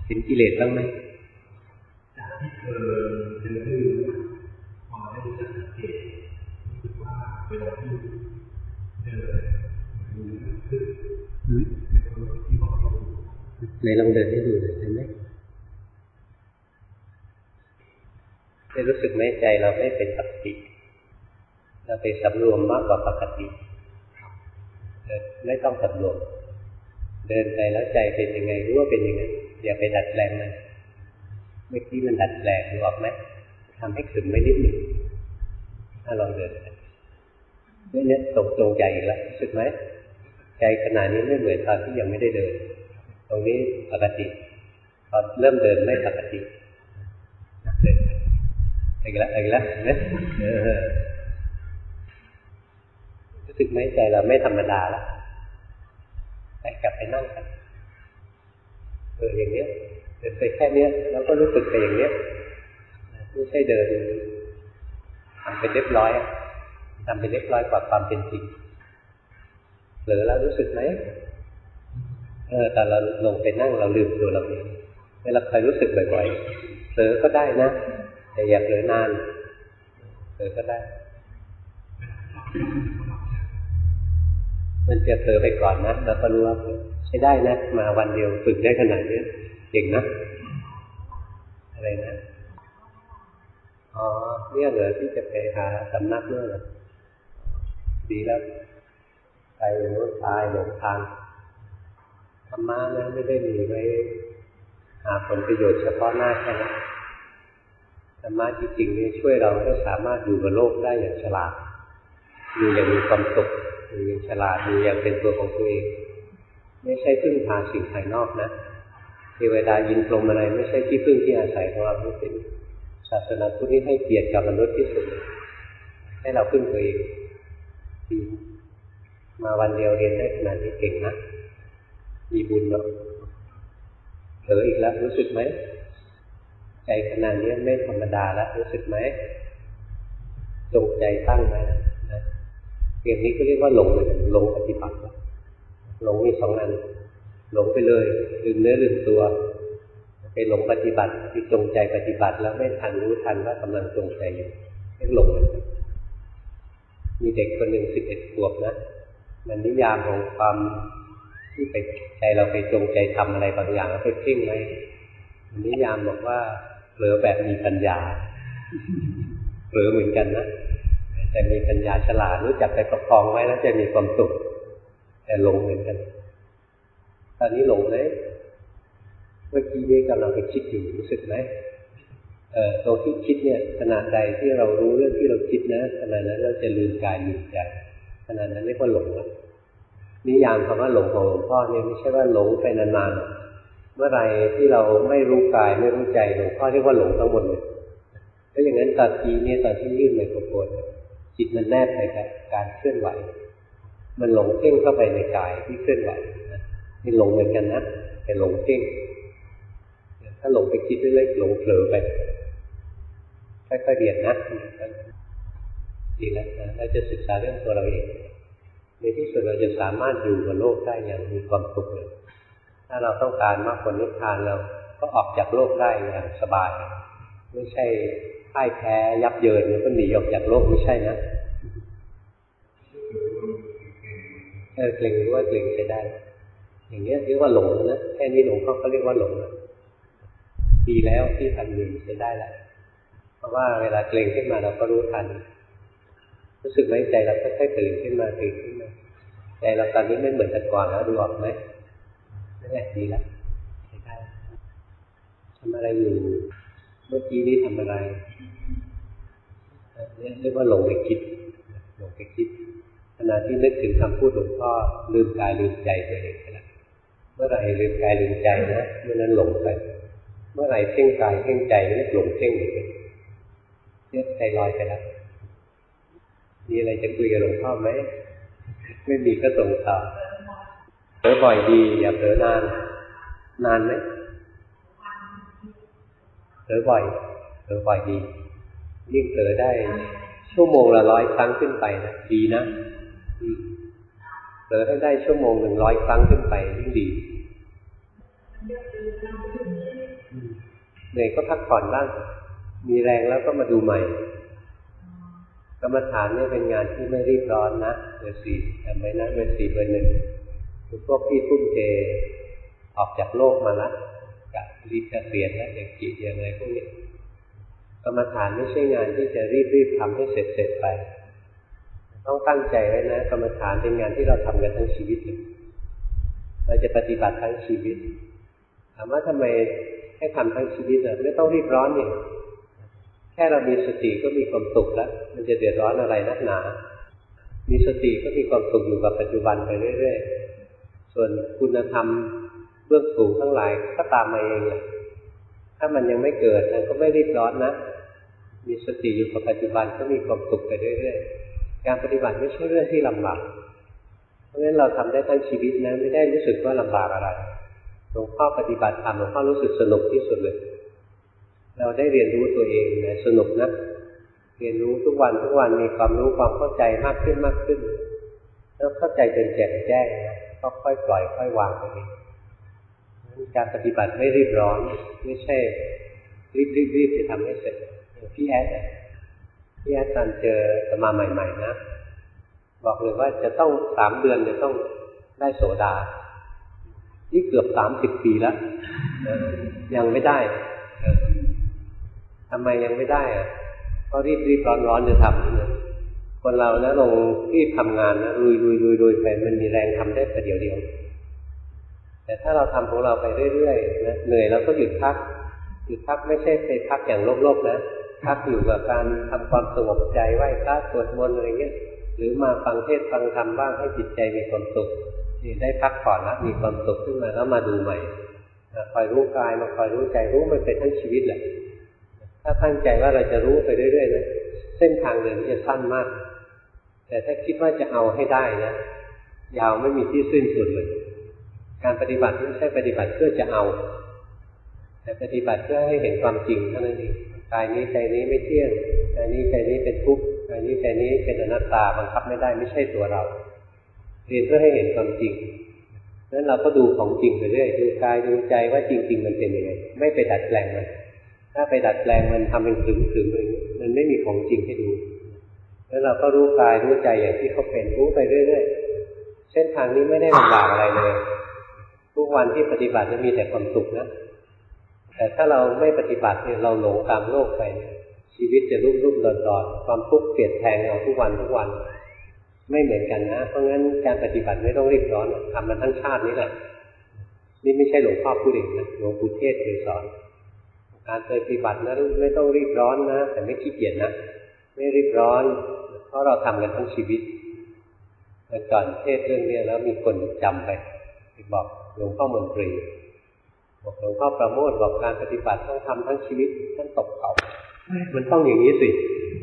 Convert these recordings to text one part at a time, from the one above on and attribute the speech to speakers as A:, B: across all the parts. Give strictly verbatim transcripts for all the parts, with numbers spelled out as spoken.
A: เห็นกิเลสบ้างไหม
B: จากที่เคยเจอที่พอได้รู้จักสังเกตรู้สึกว่าเวลาที่เจอมีคือเป็นความรู้สึกที่บอกไม่ถูก
A: ไหนลองเดินให้ดูหน่อยได้ไหมได้รู้สึกไหมใจเราไม่เป็นปกติเราไปสำรวมมากกว่าปกติไม่ต้องสำรวมเดินไปแล้วใจเป็นยังไงรู้ว่าเป็นยังไงอย่าไปดัดแปลงมันเมื่อกี้มันดัดแปลงรู้ไหมทำให้ขึ้นไม่นิดหนึ่งถ้าลองเดินเนี่ยเนี่ยตกตรงใจอีกแล้วรู้สึกไหมใจขณะนี้ไม่เหมือนตอนที่ยังไม่ได้เดินตรงนี้ปกติตอนเริ่มเดินไม่ปกติเดินอีกแล้วอีกแล้วเนี่ยรู้สึกไหมใจเราไม่ธรรมดาแล้วไปกลับไปนั่งกันเอออย่างเนี้ยเดินไปแค่เนี้ยแล้วก็รู้สึกไปอย่างเนี้ยไม่ใช่เดินทำเป็นเรียบร้อยทำเป็นเรียบร้อยกว่าความเป็นจริงหรือเรารู้สึกไหมเออแต่เราลงไปนั่งเราลืมตัวเราเองเวลาใครรู้สึกบ่อยๆเผลอก็ได้นะแต่อย่าเผลอนานเผลอก็ได้มันจะเผลอไปก่อนนะแล้วก็รู้ว่าใช้ได้นะมาวันเดียวฝึกได้ขนาดนี้เก่งนะอะไรนะอ๋อเนี่ยเหรอที่จะไปหาสำนักเนี่ยเหรอดีแล้วไปรู้ตายหลงทางธรรมะนะไม่ได้มีไว้หาผลประโยชน์เฉพาะหน้าแค่นั้นธรรมะจริงๆนี่ช่วยเราให้สามารถอยู่กับโลกได้อย่างฉลาดอยู่อย่างมีความสุขอยู่อย่างฉลาดอยู่อย่างเป็นตัวของตัวเองไม่ใช่พึ่งพาสิ่งภายนอกนะเทวดายินพรหมอะไรไม่ใช่ที่พึ่งที่อาศัยของเราทั้งสิ้นศาสนาพุทธนี่ให้เกียรติกับมนุษย์ที่สุดให้เราพึ่งตัวเองดีมาวันเดียวเรียนได้ขนาดนี้เก่งนะมีบุญเนาะเผลออีกแล้วรู้สึกไหมใจขนาดนี้ไม่ธรรมดาแล้วรู้สึกไหมจงใจตั้งไว้นะอย่างนี้ก็เรียกว่าหลงเลยหลงปฏิบัติหลงมีสองอันหลงไปเลยลืมเนื้อลืมตัวไปหลงปฏิบัติที่จงใจปฏิบัติแล้วไม่ทันรู้ทันว่ากำลังจงใจอยู่เรียกหลงมีเด็กคนหนึ่งสิบเอ็ดขวบนะมันนิยามของความที่ไปใจเราไปจงใจทำอะไรบางอย่างแล้วไปเพ่งไว้มันนิยามบอกว่าเผลอแบบมีปัญญาเผลอเหมือนกันนะแต่มีปัญญาฉลาดรู้จักไปประคองไว้แล้วจะมีความสุขแต่หลงเหมือนกันตอนนี้หลงเลยเมื่อกี้นี้กำลังไปคิดอยู่รู้สึกไหมเอ่อตรงที่คิดเนี่ยขณะใดที่เรารู้เรื่องที่เราคิดนะขณะนั้นเราจะลืมกายลืมใจขณะนั้นเรียกว่าหลงแล้วนิยามคำว่าหลงของหลวงพ่อเนี่ยไม่ใช่ว่าหลงไปนานๆเมื่อไรที่เราไม่รู้กายไม่รู้ใจหลวงพ่อเรียกว่าหลงทั้งหมดเลยถ้าอย่างนั้นตอนกี้เนี่ยตอนที่ยื่นไมโครโฟนจิตมันแนบไปกับการเคลื่อนไหวมันหลงเพ่งเข้าไปในกายที่เคลื่อนไหวนี่หลงเหมือนกันนะแต่หลงเพ่งถ้าหลงไปคิดเล็กๆหลงเผลอไปค่อยๆเรียนนะดีแล้วนะเราจะศึกษาเรื่องตัวเราเองในที่สุดเราจะสามารถอยู่กับโลกได้อย่างมีความสุขเลยถ้าเราต้องการมรรคผลนิพพานเราก็ออกจากโลกได้อย่างสบายไม่ใช่พ่ายแพ้ยับเยินแล้วก็หนีออกจากโลกไม่ใช่นะเออเกรงว่าเกรงใช้ได้อย่างเงี้ยเรียกว่าหลงนะแค่นี้หลงเขาก็เรียกว่าหลงนะดีแล้วที่ทันอยู่ใช้ได้แล้วเพราะว่าเวลาเกรงขึ้นมาเราก็รู้ทันรู้สึกไหมใจเราค่อยๆตื่นขึ้นมาตื่นขึ้นมาใจเราตอนนี้ไม่เหมือนแต่ก่อนแล้วดูออกไหมนั่นแหละดีแล้วใช้ได้ทำอะไรอยู่เมื่อกี้นี้ทำอะไรเนี่ยเรียกว่าหลงไปคิดหลงไปคิดขณะที่นึกถึงคำพูดหลวงพ่อลืมกายลืมใจตัวเองไปแล้วเมื่อไหร่ลืมกายลืมใจนะเมื่อนั้นหลงไปเมื่อไหร่เพ่งกายเพ่งใจเรียกหลงเพ่งอีกเนี่ยใจลอยไปแล้วมีอะไรจะคุยกับหลวงพ่อไหมไม่มีก็ส่งต่อเผลอบ่อยดีอย่าเผลอนานนานไหมเผลอบ่อยเผลอบ่อยดียิ่งเผลอได้ชั่วโมงละร้อยครั้งขึ้นไปนะดีนะเผลอให้ได้ชั่วโมงหนึ่งร้อยครั้งขึ้นไปยิ่งดีเหนื่อยก็พักผ่อนบ้างมีแรงแล้วก็มาดูใหม่กรรมฐานเนี่ยเป็นงานที่ไม่รีบร้อนนะเบอร์สี่จำไว้นะเบอร์สี่เบอร์หนึ่งคือพวกที่ทุ่มเทออกจากโลกมาละกับรีบเกษียณแล้วอย่างจิตอย่างไรพวกนี้กรรมฐานไม่ใช่งานที่จะรีบๆทำให้เสร็จๆไปต้องตั้งใจไว้นะกรรมฐานเป็นงานที่เราทำกันทั้งชีวิตเลยเราจะปฏิบัติทั้งชีวิตถามว่าทำไมให้ทำทั้งชีวิตนะไม่ต้องรีบร้อนเนี่ยแค่เรามีสติก็มีความสุขแล้วมันจะเดือดร้อนอะไรนักหนามีสติก็มีความสุขอยู่กับปัจจุบันไปเรื่อยๆส่วนคุณธรรมเบื้องสูงทั้งหลายก็ตามมาเองแหละถ้ามันยังไม่เกิดมันก็ไม่รีบร้อนนะมีสติอยู่กับปัจจุบันก็มีความสุขไปเรื่อยๆการปฏิบัติไม่ใช่เรื่องที่ลำบากเพราะฉะนั้นเราทำได้ทั้งชีวิตนะไม่ได้รู้สึกว่าลำบากอะไรหลวงพ่อปฏิบัติธรรมหลวงพ่อรู้สึกสนุกที่สุดเลยเราได้เรียนรู้ตัวเองนะสนุกนะเรียนรู้ทุกวันทุกวันมีความรู้ความเข้าใจมากขึ้นมากขึ้นแล้วเข้าใจจนแจ่มแจ้งนะก็ค่อยปล่อยค่อยวางตัวเองการปฏิบัติไม่รีบร้อนไม่ใช่รีบรีบรีบจะทำให้เสร็จอย่างพี่แอดพี่แอดตอนเจอสมาใหม่ๆนะบอกเลยว่าจะต้องสามเดือนจะต้องได้โสดานี่เกือบสามสิบปีแล้วยังไม่ได้ทำไมยังไม่ได้อ่ะเพราะรีบรีบร้อนร้อนจะทำนะคนเรานะลงรีบทำงานนะลุยลุยลุยลุยไปมันมีแรงทำได้แต่เดียวเดียวแต่ถ้าเราทำของเราไปเรื่อยๆนะเหนื่อยเราก็หยุดพักหยุดพักไม่ใช่ไปพักอย่างโลภๆนะพักอยู่กับการทำความสงบใจไหว้พระสวดมนต์อะไรเงี้ยหรือมาฟังเทศน์ฟังธรรมบ้างให้จิตใจมีความสุขนี่ได้พักผ่อนแล้วมีความสุขขึ้นมาแล้วมาดูใหม่คอยรู้กายมาคอยรู้ใจรู้มันเป็นทั้งชีวิตแหละถ้าตั้งใจว่าเราจะรู้ไปเรื่อยๆนะเส้นทางเดินจะสั้นมากแต่ถ้าคิดว่าจะเอาให้ได้นะยาวไม่มีที่สิ้นสุดเลยการปฏิบัติไม่ใช่ปฏิบัติเพื่อจะเอาแต่ปฏิบัติเพื่อให้เห็นความจริงเท่านั้นเองกายนี้ใจนี้ไม่เที่ยงกายนี้ใจนี้เป็นทุกข์กายนี้ใจนี้เป็นอนัตตาบังคับไม่ได้ไม่ใช่ตัวเราเรียนเพื่อให้เห็นความจริงนั้นเราก็ดูของจริงไปเรื่อยดูกายดูใจว่าจริงๆมันเป็นยังไงไม่ไปดัดแปลงมันถ้าไปดัดแปลงมันทำเป็นขึงๆเลยมันไม่มีของจริงให้ดูแล้วเราก็รู้กายรู้ใจอย่างที่เขาเป็นรู้ไปเรื่อยๆเส้นทางนี้ไม่ได้ลำบากอะไรเลยทุกวันที่ปฏิบัติจะมีแต่ความสุขนะแต่ถ้าเราไม่ปฏิบัติเนี่ยเราหลงตามโลกไปชีวิตจะรุ่มรุ่มดอนดอนความทุกข์เปลี่ยนแปลงเราทุกวันทุกวันไม่เหมือนกันนะเพราะงั้นการปฏิบัติไม่ต้องรีบร้อนทำมาทั้งชาตินี้แหละนี่ไม่ใช่หลวงพ่อพูดเองนะหลวงปู่เทศเคยสอนการปฏิบัตินะไม่ต้องรีบร้อนนะแต่ไม่ขี้เกียจนะไม่รีบร้อนเพราะเราทำกันทั้งชีวิตแต่ก่อนเทศเรื่องนี้แล้วมีคนจำไปบอกหลวงพ่อมนตรีบอกหลวงพ่อประโมทบอกการปฏิบัติต้องทำทั้งชีวิตท่านตบเข่ามันต้องอย่างนี้สิ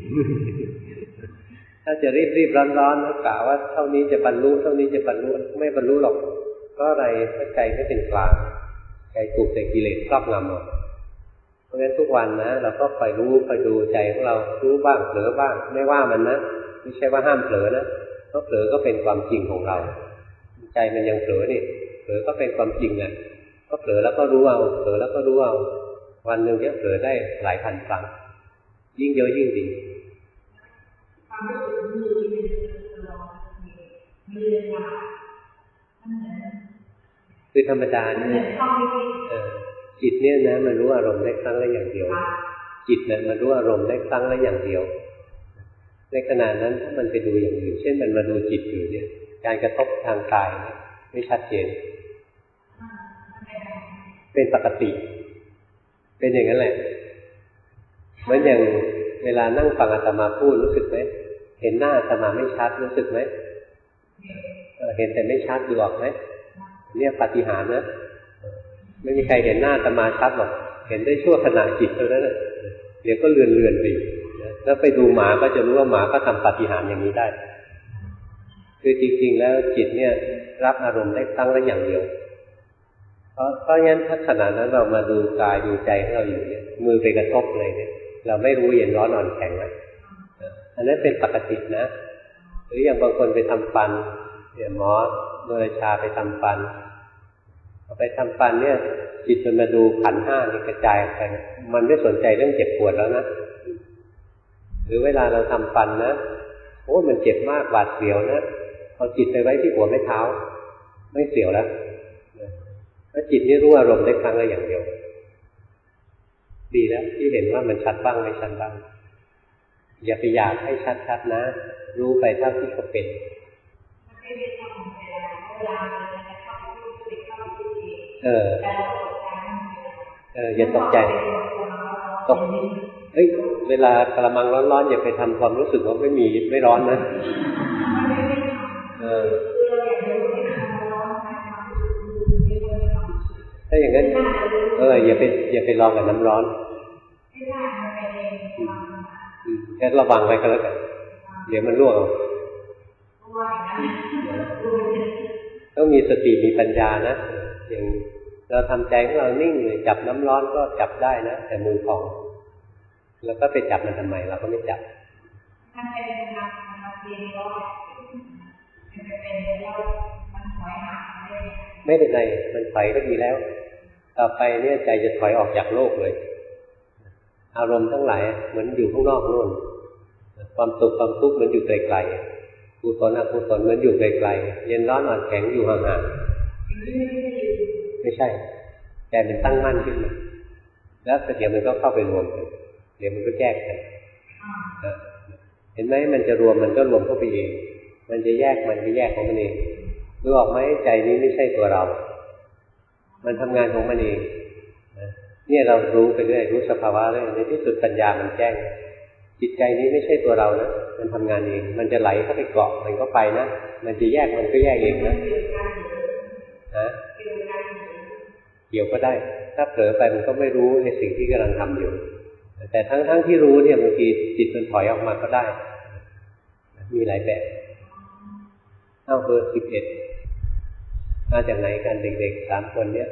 A: ถ้าจะรีบรีบร้อนร้อนแล้วกะว่าเท่านี้จะบรรลุเท่านี้จะบรรลุไม่บรรลุหรอกเพราะอะไรเพราะใจไม่เป็นกลางใจถูกแต่กิเลสครอบงำหมดเพราะฉะนั้นทุกวันนะเราก็คอยรู้คอยดูใจของเรารู้บ้างเผลอบ้างไม่ว่ามันนะไม่ใช่ว่าห้ามเผลอนะเพราะเผลอก็เป็นความจริงของเราใจมันยังเผลอนี่เผลอก็เป็นความจริงอ่ะก็เผลอแล้วก็รู้เอาเผลอแล้วก็รู้เอาวันหนึ่งเนี่ยเผลอได้หลายพันครั้งยิ่งเยอะยิ่งดีความรู้สึกมือที่มันร้อนมือเลยว่าคือธรรมดาเนี่ยจิตเนี่ยนะมันรู้อารมณ์ได้ครั้งละอย่างเดียวจิตเนี่ยมันรู้อารมณ์ได้ครั้งละอย่างเดียวในขณะนั้นถ้ามันไปดูอย่างอื่นเช่นมันมาดูจิตอยู่เนี่ยการกระทบทางกายไม่ชัดเจนเป็นปกติเป็นอย่างนั้นแหละเหมือนอย่างเวลานั่งฟังอาตมาพูดรู้สึกไหมเห็นหน้าอาตมาไม่ชัดรู้สึกไหมเห็นแต่ไม่ชัดดูออกไหมเนี่ยปาฏิหาริย์นะไม่มีใครเห็นหน้าอาตมาชัดหรอกเห็นได้ชั่วขณะจิตเท่านั้นแหละเดี๋ยวก็เลือนเลือนไปแล้วไปดูหมาก็จะรู้ว่าหมาก็ทำปาฏิหาริย์อย่างนี้ได้คือจริงๆแล้วจิตเนี่ยรับอารมณ์ได้ครั้งละอย่างเดียวเพราะเพราะงั้นถ้าขณะนั้นเรามาดูกายดูใจของเราอยู่เนี่ยมือไปกระทบเลยเนี่ยเราไม่รู้เย็นร้อนอ่อนแข็งไหมอันนั้นเป็นปกตินะหรืออย่างบางคนไปทำฟันเนี่ยหมอโดยชาไปทำฟันเอาไปทำฟันเนี่ยจิตมันมาดูขันธ์ห้านี่กระจายออกไปมันไม่สนใจเรื่องเจ็บปวดแล้วนะหรือเวลาเราทำฟันนะโอ้มันเจ็บมากบาดเสียวนะเอาจิตไปไว้ที่หัวแม่เท้าไม่เสียวแล้วถ้าจิตนี่รู้อารมณ์ได้ครั้งละอย่างเดียวดีแล้วที่เห็นว่ามันชัดบ้างไม่ชัดบ้างอย่าไปอยากให้ชัดๆนะรู้ไปเท่าที่เขาเป็นเออเอออย่าตกใจตกเฮ้ยเวลากระมังร้อนๆอย่าไปทำความรู้สึกว่าไม่มีไม่ร้อนนะเออถ้าอย่างนั้นเอออย่าไปอย่าไปลองกับน้ำร้อนแค่ระวังไว้ก็แล้วกันเดี๋ยวมันรั่วต้องมีสติมีปัญญานะอย่างเราทำใจของเรานิ่งเลยจับน้ำร้อนก็จับได้นะแต่มือพองแล้วก็ไปจับมันทำไมเราก็ไม่จับไม่เป็นไรมันถอยก็ดีแล้วต่อไปเนี่ยใจจะถอยออกจากโลกเลยอารมณ์ทั้งหลายเหมือนอยู่ข้างนอกนู่นความสุขความทุกข์มันอยู่ไกลๆกุศลอกุศลมันอยู่ไกลๆเย็นร้อนอ่อนแข็งอยู่ห่างๆไม่ใช่แต่มันตั้งมั่นขึ้นมาแล้วเดี๋ยวมันก็เข้าไปรวมกันเดี๋ยวมันก็แยกกันเห็นไหมมันจะรวมมันก็รวมเข้าไปเองมันจะแยกมันก็แยกของมันเองรู้ออกไหมใจนี้ไม่ใช่ตัวเรามันทำงานของมันเองเนี่ยเรารู้ไปเรื่อยรู้สภาวะเรื่อยในที่สุดปัญญามันแจ้งจิตใจนี้ไม่ใช่ตัวเรานะมันทำงานเองมันจะไหลเข้าไปเกาะมันก็ไปนะมันจะแยกมันก็แยกเองนะฮะเกี่ยวก็ได้ถ้าเผลอไปมันก็ไม่รู้ในสิ่งที่กำลังทำอยู่แต่ทั้งทั้งที่รู้เนี่ยบางทีจิตมันถอยออกมาก็ได้มีหลายแบบเอาเบอร์สิบเอ็ดมาจากไหนกันเด็กๆสามคนเนี้ย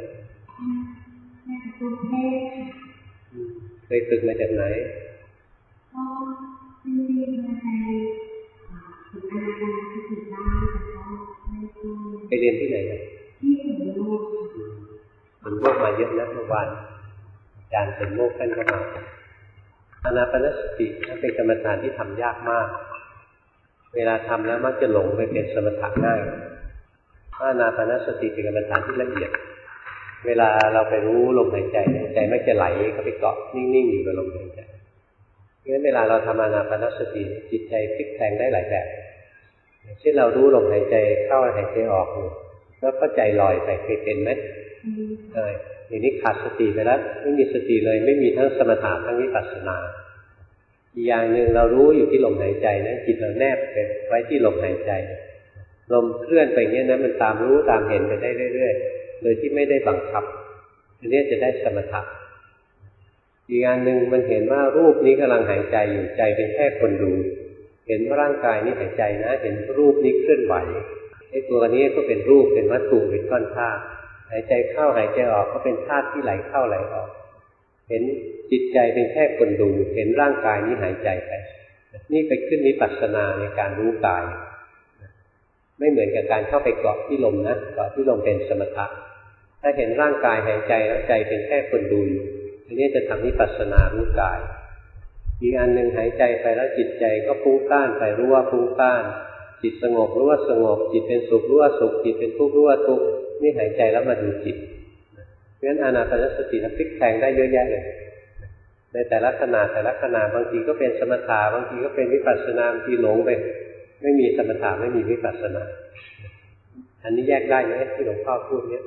A: เคยฝึกมาจากไหนก็ไม่ได้มาใช้ฝึกอาการสติบ้างแต่ก็ไม่ได้ไปเรียนที่ไหนนะที่สวนโมกสวนโมกมาเยอะนะเมื่อวานอาจารย์สวนโมกท่านก็มาอานาปานสติเป็นกรรมฐานที่ทำยากมากเวลาทำแล้วมักจะหลงไปเป็นสมถะง่ายอานาปานสติเป็นกรรมฐานที่ละเอียดเวลาเราไปรู้ลมหายใจใจไม่จะไหลเข้าไปเกาะนิ่งๆอยู่กับลมหายใจเพราะฉะนั้นเวลาเราทำอานาปานสติจิตใจพลิกแปลงได้หลายแบบเช่นเรารู้ลมหายใจเข้าหายใจออกแล้วก็ใจลอยไปเคยเป็นไหมใช่อย่างนี้ขาดสติไปแล้วไม่มีสติเลยไม่มีทั้งสมถะทั้งวิปัสสนาอีกอย่างหนึ่งเรารู้อยู่ที่ลมหายใจนะจิตเราแนบไปไว้ที่ลมหายใจลมเคลื่อนไปเงี้ยนะมันตามรู้ตามเห็นไปได้เรื่อยๆโดยที่ไม่ได้บังคับอันนี้จะได้สมถะอีกอย่างหนึ่งมันเห็นว่ารูปนี้กำลังหายใจอยู่ใจเป็นแค่คนดูเห็นว่าร่างกายนี้หายใจนะเห็นรูปนี้เคลื่อนไหวไอ้ตัวนี้ก็เป็นรูปเป็นวัตถุเป็นก้อนธาตุหายใจเข้าหายใจออกก็เป็นธาตุที่ไหลเข้าไหลออกเห็นจิตใจเป็นแค่คนดูเห็นร่างกายนี้หายใจไปนี่ไปขึ้นวิปัสสนาในการรู้กายไม่เหมือนกับการเข้าไปเกาะที่ลมนะเกาะที่ลมเป็นสมถะถ้าเห็นร่างกายหายใจแล้วใจเป็นแค่คนดูอันนี้จะทำวิปัสสนารู้กายอีกอันหนึ่งหายใจไปแล้วจิตใจก็ฟุ้งซ่านไปรู้ว่าฟุ้งซ่านจิตสงบรู้ว่าสงบจิตเป็นสุขรู้ว่าสุขจิตเป็นทุกข์รู้ว่าทุกข์นี่หายใจแล้วมาดูจิตเพราะฉะนั้นอานาปานสติพลิกแปลงได้เยอะแยะเลยในแต่ละขณะแต่ละขณะบางทีก็เป็นสมถะบางทีก็เป็นวิปัสสนาบางทีหลงไปไม่มีสมถะไม่มีวิปัสสนาอันนี้แยกได้ไหมที่หลวงพ่อพูดเนี้ย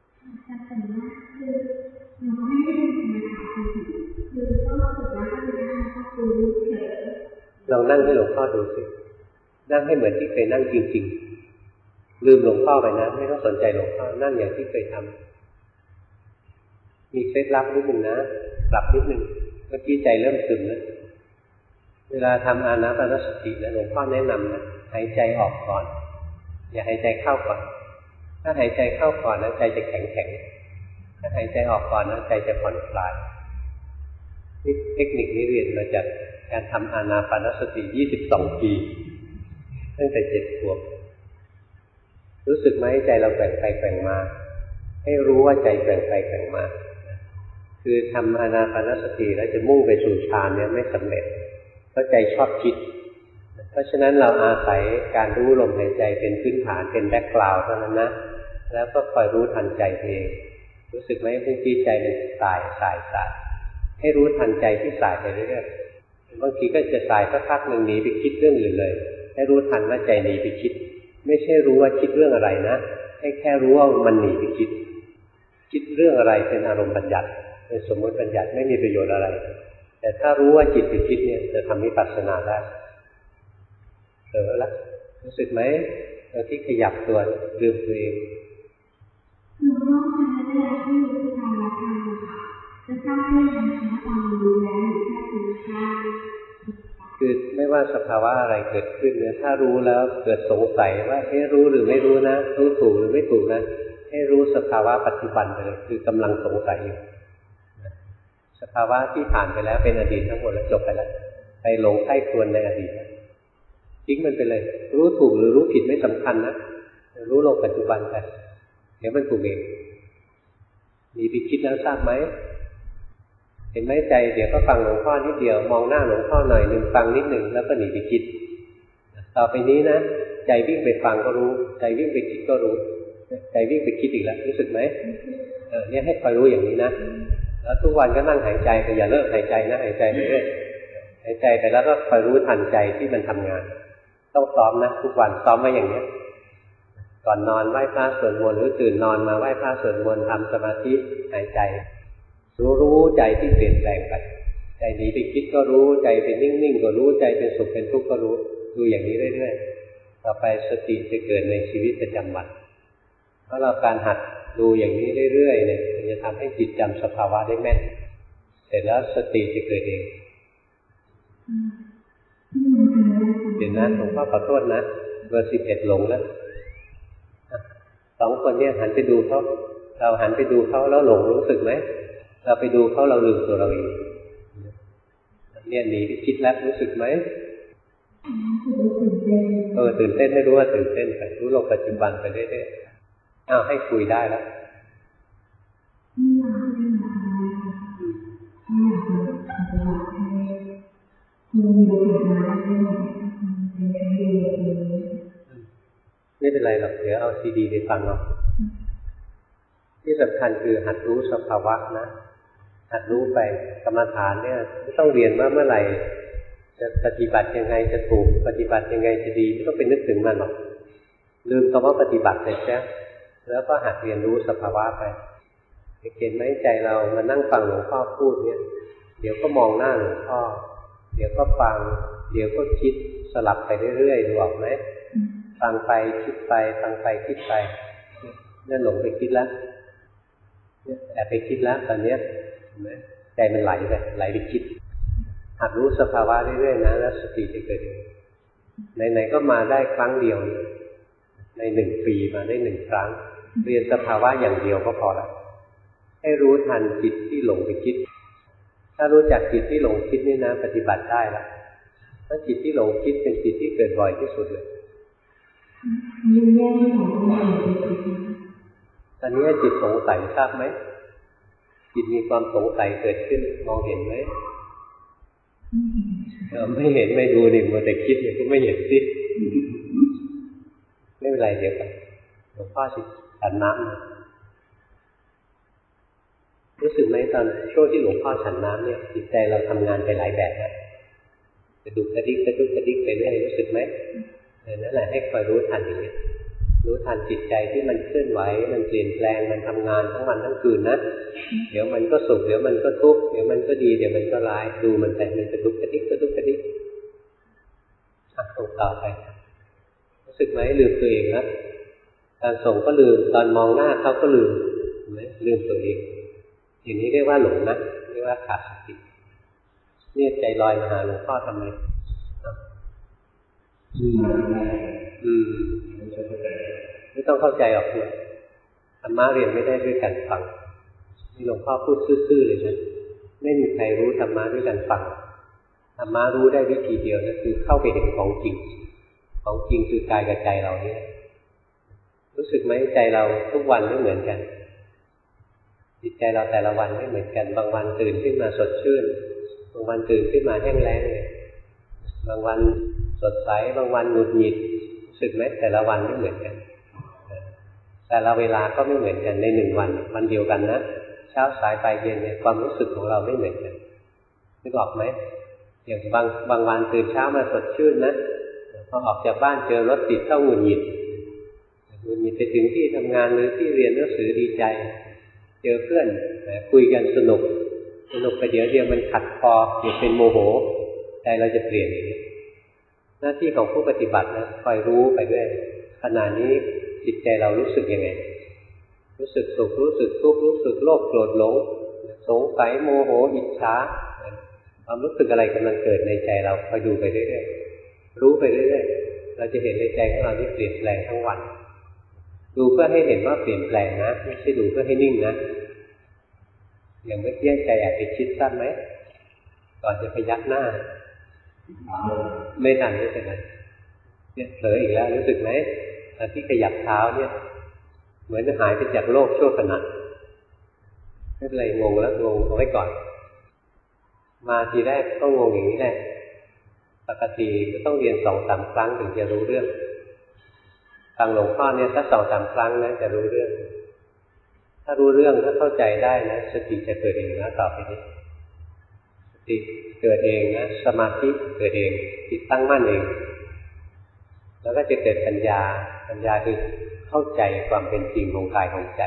A: เรานั่งให้หลวงพ่อดูสินั่งให้เหมือนที่เคยนั่งจริงๆลืมหลวงพ่อไปนะไม่ต้องสนใจหลวงพ่อนั่งอย่างที่เคยทำมีเคล็ดลับนิดนึงนะปรับนิดนึงเมื่อกี้ใจเริ่มซึมแล้วเวลาทำอานาปานสตินะหลวงพ่อแนะนำนะหายใจออกก่อนอย่าหายใจเข้าก่อนถ้าหายใจเข้าก่อนนะใจจะแข็งแข็งถ้าหายใจออกก่อนนะใจจะผ่อนคลายนี่เทคนิคนี้เรียนมาจากการทำอานาปานสติยี่สิบสองปีตั้งแต่เจ็ดขวบรู้สึกไหมใจเราแกว่งไปแกว่งมาให้ให้รู้ว่าใจแกว่งไปแกว่งมาคือทำอานาปานสติแล้วจะมุ่งไปสู่ฌานเนี่ยไม่สำเร็จเพราะใจชอบคิดเพราะฉะนั้นเราอาศัยการรู้ลมหายใจเป็นพื้นฐานเป็นแบ็คกราวด์เท่านั้นนะแล้วก็คอยรู้ทันใจเองรู้สึกไหมบางทีใจมันสายสายสายให้รู้ทันใจที่สายไปเรื่อยๆบางทีก็จะสายสักพักหนึ่งหนีไปคิดเรื่องอื่นเลยให้รู้ทันว่าใจหนีไปคิดไม่ใช่รู้ว่าคิดเรื่องอะไรนะให้แค่รู้ว่ามันหนีไปคิดคิดเรื่องอะไรเป็นอารมณ์บัญญัติเป็นสมมติบัญญัติไม่มีประโยชน์อะไรแต่ถ้ารู้ว่าจิตไปคิดเนี่ยจะทำวิปัสสนาได้เออละรู้สึกไหมตอนที่ขยับตัวลืมตัวเอง
C: หนูว่าการเวลาที่รู้ทางละทางค่ะจะสร้างให้ทำช้าตามรู้แล้วหรือแค่รู้ช้า
A: คือไม่ว่าสภาวะอะไรเกิดขึ้นเนี่ยถ้ารู้แล้วเกิดสงสัยว่าเอ๊ะรู้หรือไม่รู้นะรู้ถูกหรือไม่ถูกนะให้รู้สภาวะปัจจุบันไปเลยคือกำลังสงสัยอยู่สภาวะที่ผ่านไปแล้วเป็นอดีตทั้งหมดแล้วจบไปแล้วไปหลงใคร่ครวญในอดีตทิ้งมันไปเลยรู้ถูกหรือรู้ผิดไม่สำคัญนะรู้ลงปัจจุบันไปเดี๋ยวมันถูกเองมีไปคิดแล้วทราบไหมเห็นไหมใจเดี๋ยวก็ฟังหลวงพ่อนิดเดียวมองหน้าหลวงพ่อหน่อยหนึ่งฟังนิดหนึ่งแล้วก็หนีไปคิดต่อไปนี้นะใจวิ่งไปฟังก็รู้ใจวิ่งไปคิดก็รู้ใจวิ่งไปคิดอีกแล้วรู้สึกไหมเออเนี่ยให้คอยรู้อย่างนี้นะแล้วทุกวันก็นั่งหายใจไปอย่าเลิกหายใจนะหายใจไปเรื่อยหายใจไปแล้วก็คอยรู้ทันใจที่มันทำงานต้องซ้อมนะทุกวันซ้อมไว้อย่างนี้ก่อนนอนไหว้พระสวดมนต์หรือตื่นนอนมาไหว้พระสวดมนต์ทำสมาธิหายใจรู้รู้ใจที่เปลี่ยนแปลงไปใจหนีไปคิดก็รู้ใจเป็นนิ่งๆก็รู้ใจเป็นสุขเป็นทุกข์ก็รู้ดูอย่างนี้เรื่อยๆต่อไปสติจะเกิดในชีวิตประจำวันเพราะเราการหัดดูอย่างนี้เรื่อยๆเนี่ยมันจะทำให้จิตจำสภาวะได้แม่นเสร็จแล้วสติจะเกิดเองเดี๋ยวนะหลวงพ่อขอโทษนะเบอร์สิบเอ็ดหลงแล้วสองคนเนี่ยหันไปดูเขาเราหันไปดูเขาแล้วหลงรู้สึกไหมเราไปดูเขาเราลืมตัวเราเองเนี่ยหนีไปคิดแล้วรู้สึกไหมเออตื่นเต้นให้รู้ว่าตื่นเต้นไปรู้ลงปัจจุบันไปเรื่อยๆอ้าวให้คุยได้แล้วไม่เป็นไรหรอกเดี๋ยวเอาซีดีไปฟังเอาที่สำคัญคือหัดรู้สภาวะนะหัดรู้ไปกรรมฐานเนี่ยไม่ต้องเรียนว่าเมื่อไหร่จะปฏิบัติยังไงจะถูกปฏิบัติยังไงจะดีไม่ต้องไปนึกถึงมันหรอกลืมคำว่าปฏิบัติเสร็จแล้วแล้วก็หัดเรียนรู้สภาวะไปเห็นไหมใจเรามานั่งฟังหลวงพ่อพูดเนี่ยเดี๋ยวก็มองหน้าหลวงพ่อเดี๋ยวก็ฟังเดี๋ยวก็คิดสลับไปเรื่อยๆดูออกไหมฟังไปคิดไปฟังไปคิดไปนั่นหลงไปคิดแล้วแอบไปคิดแล้วตอนนี้ใจมันไหลไปไหลไปคิดหัดรู้สภาวะเรื่อยๆนะแล้วสติจะเกิดไหนๆก็มาได้ครั้งเดียวในหนึ่งปีมาได้หนึ่งครั้งเรียนสภาวะอย่างเดียวก็พอละให้รู้ทันจิตที่หลงไปคิดถ้ารู้จักจิตที่หลงคิดนี่นะปฏิบัติได้ละถ้าจิตที่หลงคิดเป็นจิตที่เกิดบ่อยที่สุดเลยตอนนี้จิตสงสัยทราบไหมจิตมีความสงสัยเกิดขึ้นมองเห็นไหมเออไม่เห็นไม่ดูดิมัวแต่คิดเนี่ยก็ไม่เห็นสิไม่เป็นไรเดี๋ยวกันหลวงพ่อสิฉันน้ำรู้สึกไหมตอนช่วงที่หลวงพ่อฉันน้ำเนี่ยจิตใจเราทำงานไปหลายแบบนะกระดุกกระดิกกระดุกกระดิกไปเรื่อยรู้สึกไหมเออนั่นแหละให้คอยรู้ทันอย่างนี้รู้ทันจิตใจที่มันเคลื่อนไหวมันเปลี่ยนแปลงมันทำงานทั้งวันทั้งคืนนะเดี๋ยวมันก็สุขเดี๋ยวมันก็ทุกข์เดี๋ยวมันก็ดีเดี๋ยวมันก็ร้ายดูมันไปมันกระดุกกระดิกกระดุกกระดิกอ่ะส่งต่อไปรู้สึกไหมลืมตัวเองนะตอนส่งก็ลืมตอนมองหน้าเขาก็ลืมลืมตัวเองอย่างนี้เรียกว่าหลงนะเรียกว่าขาดสติเนี่ยใจลอยมาหาหลวงพ่อทำไมอืมไม่ต้องเข้าใจหรอกเนี่ยธรรมะเรียนไม่ได้ด้วยการฟังนี่หลวงพ่อพูดซื่อๆเลยนะไม่มีใครรู้ธรรมะด้วยการฟังธรรมะรู้ได้วิธีเดียวก็คือเข้าไปเห็นของจริงของจริงคือกายกับใจเราเนี่ยรู้สึกไหมใจเราทุกวันไม่เหมือนกันจิตใจเราแต่ละวันไม่เหมือนกันบางวันตื่นขึ้นมาสดชื่นบางวันตื่นขึ้นมาแห้งแล้งเลยบางวันสดใสบางวันหงุดหงิดรู้สึกไหมแต่ละวันไม่เหมือนกันแต่ละเวลาก็ไม่เหมือนกันในหนึ่งวันวันเดียวกันนะเช้าสายปลายเย็นเนี่ยความรู้สึกของเราไม่เหมือนกันนึกออกไหมอย่างบางบางวันตื่นเช้ามาสดชื่นนะพอออกจากบ้านเจอรถติดต้องหงุดหงิดหงุดหงิดไปถึงที่ทำงานหรือที่เรียนหนังสือดีใจเจอเพื่อนคุยกันสนุกสนุกไปเดี๋ยวเดียวมันขัดคอเดี๋ยวเป็นโมโหใจเราจะเปลี่ยนอย่างนี้หน้าที่ของผู้ปฏิบัตินะคอยรู้ไปด้วยขณะนี้จิตใจเรารู้สึกยังไงรู้สึกสุขรู้สึกทุกข์รู้สึกโลภโกรธหลงสงสัยโมโหอิจฉาความรู้สึกอะไรกำลังเกิดในใจเราคอยดูไปเรื่อยๆรู้ไปเรื่อยๆเราจะเห็นในใจของเราที่เปลี่ยนแปลงทั้งวันดูเพื่อให้เห็นว่าเปลี่ยนแปลงนะไม่ใช่ดูเพื่อให้นิ่งนะอย่างเมื่อกี้ใจแอบไปคิดสั้นไหมก่อนจะพยักหน้าไม่ทันไม่เป็นไรเนี่ยเผลออีกแล้วรู้สึกไหมตอนที่ขยับเท้าเนี่ยเหมือนจะหายไปจากโลกชั่วขณะไม่เป็นไรงงแล้วงงเอาไว้ก่อนมาทีแรกก็งงอย่างนี้แหละปกติก็ต้องเรียนสองสามครั้งถึงจะรู้เรื่องฟังหลวงพ่อเนี่ยถ้าสองสามครั้งนะจะรู้เรื่องถ้ารู้เรื่องถ้าเข้าใจได้นะสติจะเกิดเองนะต่อไปนี้สติเกิดเองนะสมาธิเกิดเองจิตตั้งมั่นเองแล้วก็จะเกิดปัญญาปัญญาคือเข้าใจความเป็นจริงของกายของใจ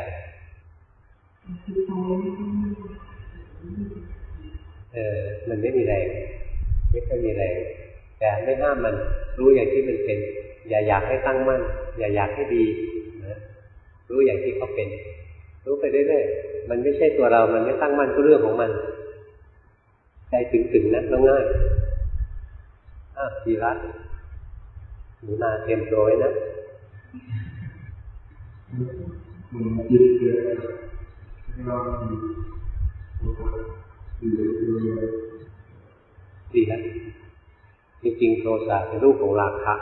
A: เออมันไม่มีแรงไม่ค่อยมีแรงแต่ไม่ห้ามมันรู้อย่างที่มันเป็นอย่าอยากให้ตั้งมั่นอย่าอยากให้ดีนะรู้อย่างที่เขาเป็นรู้ไปเรื่อยๆมันไม่ใช่ตัวเรามันไม่ตั้งมั่นก็เรื่องของมันใจถึงๆนะแล้วง่ายอ่ะทีละหนูนาเตรียมตัวไว้นะ
B: มันยึดเยอะเรา
A: ดีแล้วจริงๆโทสะเป็นรูปของราคะ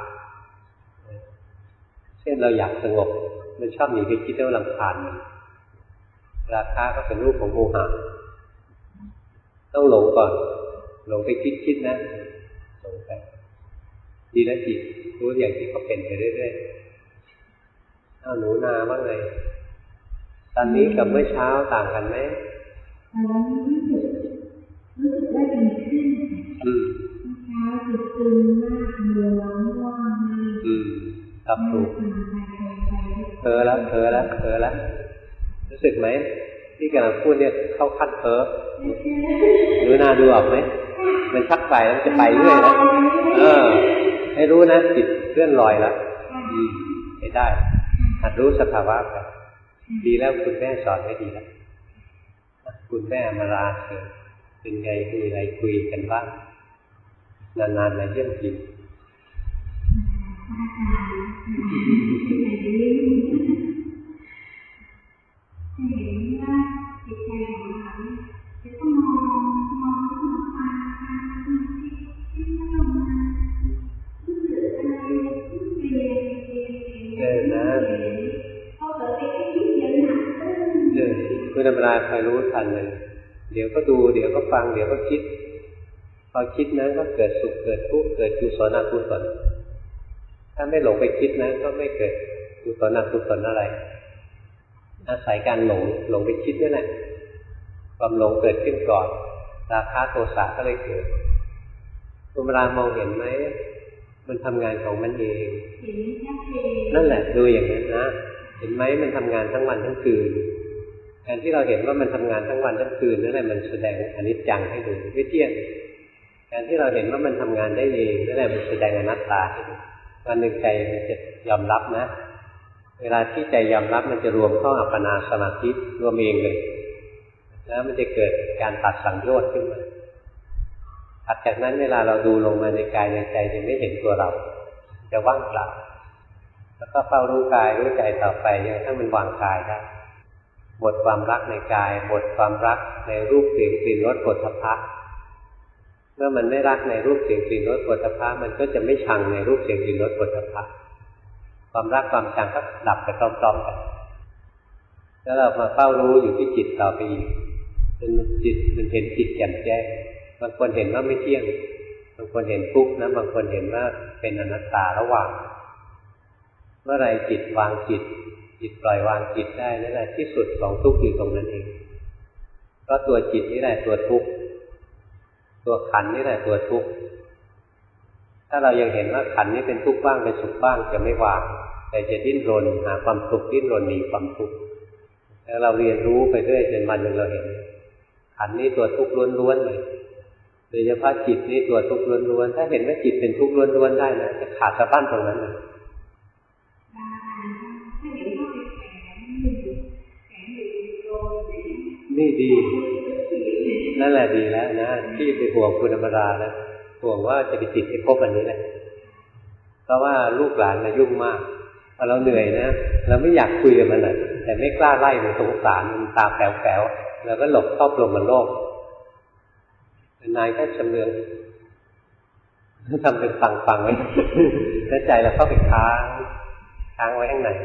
A: เช่นเราอยากสงบมันชอบหนีไปคิดแล้วรำคาญมันราคะก็เป็นรูปของโมหะต้องหลงก่อนหลงไปคิดคิดนะหลงไปดีแล้วจิตรู้อย่างที่เขาเป็นไปเรื่อยๆเอาหนูนาว่าไงตอนนี้กับเมื่อเช้าต่างกันไหม
C: ตอนนี้รู้สึกรู้สึกว่าดีขึ้น
A: อืม
C: เช้าจิตตึงมากเมื่อว่างว่าง
A: อืมครับถูกเธอแล้วเธอแล้วเธอแล้วรู้สึกไหมที่กำลังพูดเนี่ยเข้าขั้นเพ้อหนูนาดูออกไหมมันชักไปแล้วจะไปเรื่อยนะเออให้รู้นะจิตเคลื่อนลอยแล้วอืมให้ได้หัดรู้สภาวะไปดีแล้วคุณแม่สอนไม่ดีแล้วคุณแม่มาลาเชิญเป็นไงมีอะไรคุยกันบ้างนานๆมาเยี่ยมกิน
C: เห็นว่าจิตใจของเราจะต้องมองมองที่มันตาตาที่ที่ที่เรามารู้สึกอะไรเปลี่ยนเปลี่ยนเปลี่ยนนะพอเกิดไปคิดเยอะหนักเออ
A: คุณธรรมดาคอยรู้ทันเลยเดี๋ยวก็ดูเดี๋ยวก็ฟังเดี๋ยวก็คิดพอคิดนะก็เกิดสุขเกิดทุกข์เกิดกุศลอกุศลถ้าไม่หลงไปคิดนะก็ไม่เกิดกุศลอกุศลอะไรอาศัยการหลงหลงไปคิดนี่แหละความหลงเกิดขึ้นก่อนราคะโทสะก็เลยเกิดคุณธรรมดามองเห็นไหมมันทำงานของมันเองนั่นแหละดูอย่างนั้นนะเห็นไหมมันทำงานทั้งวันทั้งคืนการที่เราเห็นว่ามันทำงานทั้งวันทั้งคืนนั่นแหละมันแสดงอนิจจังให้ดูไม่เที่ยงการที่เราเห็นว่ามันทำงานได้เองนั่นแหละมันแสดงอนัตตาให้ดูวันหนึ่งใจมันจะยอมรับนะเวลาที่ใจยอมรับมันจะรวมเข้าอัปปนาสมาธิรวมเองเลยแล้วมันจะเกิดการตัดสังโยชน์ขึ้นมาถัดจากนั้นเวลาเราดูลงมาในกายในใจจะไม่เห็นตัวเราจะว่างเปล่าแล้วก็เฝ้ารู้กายรู้ใจต่อไปจนกระทั่งมันวางกายได้หมดความรักในกายหมดความรักในรูปเสียงกลิ่นรสโผฏฐัพพะเมื่อมันไม่รักในรูปเสียงกลิ่นรสโผฏฐัพพะมันก็จะไม่ชังในรูปเสียงกลิ่นรสโผฏฐัพพะความรักความชังก็ดับไปพร้อมๆกันแล้วเรามาเฝ้ารู้อยู่ที่จิตต่อไปอีกจนจิตมันเห็นจิตแจ่มแจ้งบางคนเห็นว่าไม่เที่ยงบางคนเห็นทุกข์นะบางคนเห็นว่าเป็นอนัตตาระหว่างเมื่อไรจิตวางจิตจิตปล่อยวางจิตได้นั่นแหละที่สุดของทุกข์อยู่ตรงนั้นเองเพราะตัวจิตนี่แหละตัวทุกข์ตัวขันนี่แหละตัวทุกข์ถ้าเรายังเห็นว่าขันนี้เป็นทุกข์บ้างเป็นสุขบ้างจะไม่วางแต่จะดิ้นรนหาความสุขดิ้นรนหนีความทุกข์แล้วเราเรียนรู้ไปเรื่อยจนวันหนึ่งเราเห็นขันนี้ตัวทุกข์ล้วนๆเลยโดยเฉพาะจิตนี้ตัวทุกข์ล้วนๆถ้าเห็นว่าจิตเป็นทุกข์ล้วนๆได้นะจะขาดสะบั้นตรงนั้นเลยนี่ดีนั่นแหละดีแล้วนะที่ไปห่วงคุณธรรมดานะห่วงว่าจะไปติดไอ้ภพอันนี้แหละเพราะว่าลูกหลานนะยุ่งมากพอเราเหนื่อยนะเราไม่อยากคุยกับมันนะแต่ไม่กล้าไล่มันสงสารมันตาแป๋วๆเราก็หลบเข้าลมมันโลกนายก็ชำเลืองทำเป็นฟังๆไว้แล้วใจเราเข้าไปค้างค้างไว้ข้างใน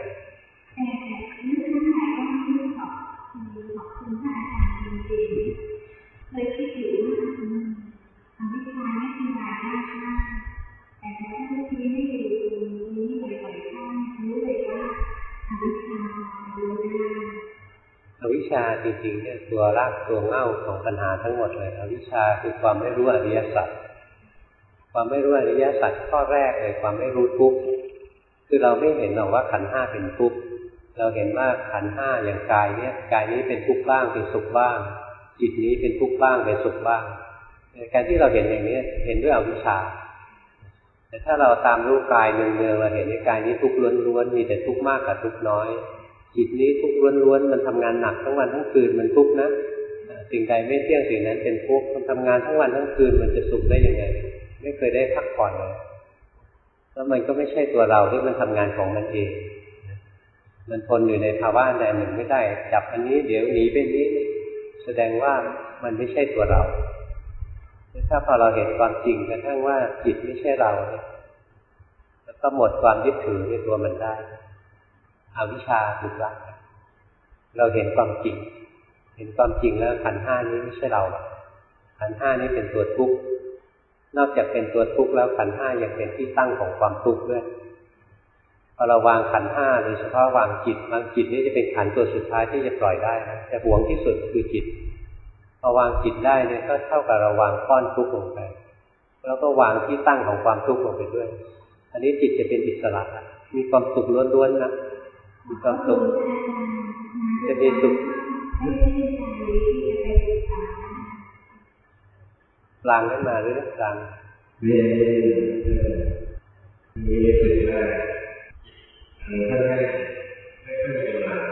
C: เลยคิดอยู่ว่าอวิชชาไม่ทำลายได้ค่ะแต่พอท่านที่ไม่อยู่ตรงนี้บ่อยๆท่านรู้เลยว่าอวิชชารู้ได้
A: อวิชชาจริงๆเนี่ยตัวรากตัวเง่าของปัญหาทั้งหมดเลยอวิชชาคือความไม่รู้อริยสัจความไม่รู้อริยสัจข้อแรกเลยความไม่รู้ทุกข์คือเราไม่เห็นหรอกว่าขันธ์ห้าเป็นทุกข์เราเห็นว่าขันธ์ห้าอย่างกายเนี่ยกายนี้เป็นทุกข์บ้างเป็นสุขบ้างจิตนี้เป็นทุกข์บ้างเป็นสุขบ้างการที่เราเห็นอย่างนี้เห็นด้วยอวิชชาแต่ถ้าเราตามรู้กายเนืองๆเราเห็นในกายนี้ทุกข์ล้วนๆมีแต่ทุกข์มากกับทุกข์น้อยจิตนี้ทุกข์ล้วนๆมันทำงานหนักทั้งวันทั้งคืนมันทุกข์นะสิ่งใดไม่เที่ยงสิ่งนั้นเป็นทุกข์มันทำงานทั้งวันทั้งคืนมันจะสุขได้ยังไงไม่เคยได้พักผ่อนเลยแล้วมันก็ไม่ใช่ตัวเราที่มันทำงานของมันเองมันทนอยู่ในภาวะใดหนึ่งไม่ได้จับอันนี้เดี๋ยวหนีไปนี้แสดงว่ามันไม่ใช่ตัวเราถ้าพอเราเห็นความจริงกระทั่งว่าจิตไม่ใช่เราเนี่ยแล้วก็หมดความยึดถือในตัวมันได้อวิชชาถูกละเราเห็นความจริงเห็นความจริงแล้วขันธ์ห้านี้ไม่ใช่เราขันธ์ห้านี้เป็นตัวทุกข์นอกจากเป็นตัวทุกข์แล้วขันธ์ห้ายังเป็นที่ตั้งของความทุกข์ด้วยพอเราวางขันธ์ห้าโดยเฉพาะวางจิตวางจิตนี้จะเป็นขันธ์ตัวสุดท้ายที่จะปล่อยได้นะแต่หวงที่สุดคือจิตพอวางจิตได้เนี่ยก็เท่ากับเราวางก้อนทุกข์ลงไปแล้วก็วางที่ตั้งของความทุกข์ลงไปด้วยอันนี้จิตจะเป็นอิสระมีความสุขล้วนๆนะมีความสุขจะมีสุขกลางขึ้นมาหรือกลาง
B: เรียนมีสุดเลยท่านให้ไม่ค่อยมีเวลา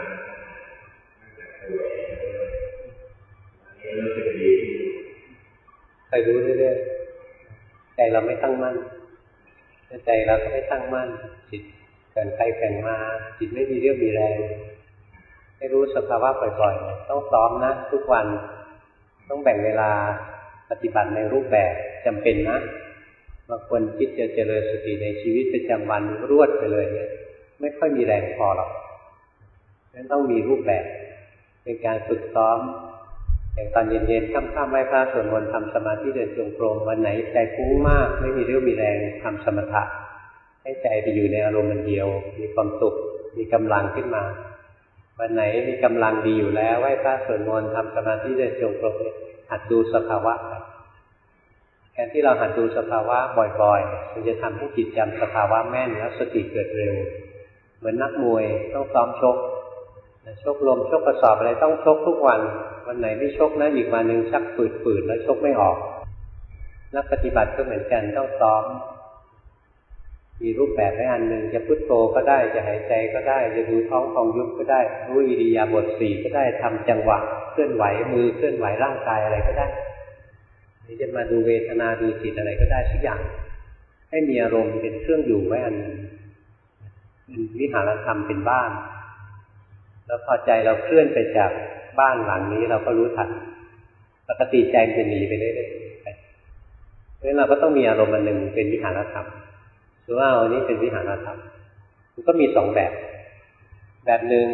A: ใครรู้เรื่อยๆใจเราไม่ตั้งมั่นใจเราก็ไม่ตั้งมั่นจิตเกินไปเกินมาจิตไม่มีเรี่ยวมีแรงให้รู้สภาวะบ่อยๆต้องซ้อมนะทุกวันต้องแบ่งเวลาปฏิบัติในรูปแบบจำเป็นนะบางคนคิดจะเจริญสติในชีวิตประจำวันรวดไปเลยเนี่ยไม่ค่อยมีแรงพอหรอกงั้นต้องมีรูปแบบเป็นการฝึกซ้อมอย่างตอนเย็นๆค่ำๆไหว้พระสวดมนต์ทำสมาธิเดินจงกรมวันไหนใจฟุ้งมากไม่มีเรี่ยวมีแรงทำสมถะให้ใจไปอยู่ในอารมณ์เดียวมีความสุขมีกำลังขึ้นมาวันไหนมีกำลังดีอยู่แล้วไหว้พระสวดมนต์ทำสมาธิเดินจงกรมหัดดูสภาวะการที่เราหัดดูสภาวะบ่อยๆมันจะทำให้จิตจำสภาวะแม่นแล้วสติเกิดเร็วเหมือนนักมวยต้องซ้อมชกชกลมชกกระสอบอะไรต้องชกทุกวันวันไหนไม่ชกนะอีกวันหนึ่งชักฝืดๆแล้วชกไม่ออกนักปฏิบัติก็เหมือนกันต้องซ้อมมีรูปแบบไว้อันหนึ่งจะพุทโธก็ได้จะหายใจก็ได้จะดูท้องพองยุบก็ได้รู้อิริยาบถสี่ก็ได้ทำจังหวะเคลื่อนไหวมือเคลื่อนไหวร่างกายอะไรก็ได้นี่จะมาดูเวทนาดูจิตอะไรก็ได้ทุกอย่างให้มีอารมณ์เป็นเครื่องอยู่ไว้อันหนึ่งเป็นวิหารธรรมเป็นบ้านแล้วพอใจเราเคลื่อนไปจากบ้านหลังนี้เราก็รู้ทันปกติใจมันจะหนีไปเรื่อยๆเพราะฉะนั้นเราก็ต้องมีอารมณ์อันหนึ่งเป็นวิหารธรรมหรือว่าอันนี้เป็นวิหารธรรมมันก็มีสองแบบแบบหนึ่ง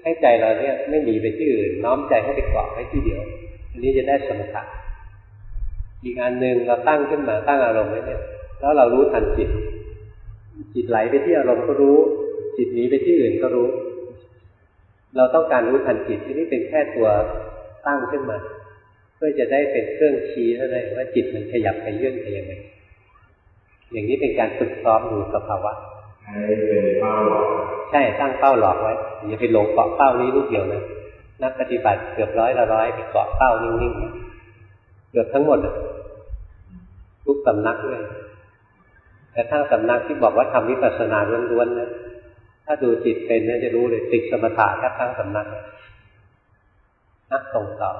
A: ให้ใจเราเนี่ยไม่หนีไปที่อื่นน้อมใจให้ไปเกาะไว้ที่เดียวอันนี้จะได้สมถะอีกอันหนึ่งเราตั้งขึ้นมาตั้งอารมณ์ไว้เนี่ยแล้วเรารู้ทันจิตจิตไหลไปที่อารมณ์ก็รู้จิตหนีไปที่อื่นก็รู้เราต้องการรู้ทันจิตที่นี่เป็นแค่ตัวตั้งขึ้นมาเพื่อจะได้เป็นเครื่องชี้เท่านั้นว่าจิตมันขยับไปเยื่อนไปยังไงอย่างนี้เป็นการฝึกซ้อมดูสภาวะ
B: ให้เป็นเป้าหลอก
A: ใช่ตั้งเป้าหลอกไว้อย่าไปหลงเกาะเป้านี้ลูกเดียวนะนักปฏิบัติเกือบร้อยละร้อยไปเกาะเป้านิ่งๆเกือบทั้งหมดทุกสำนักเลยแต่ถ้าสำนักที่บอกว่าทำวิปัสสนาล้วนๆนะถ้าดูจิตเป็นเนี่ยจะรู้เลยติดสมถะแค่ทั้งสำนักนักตรงต่อ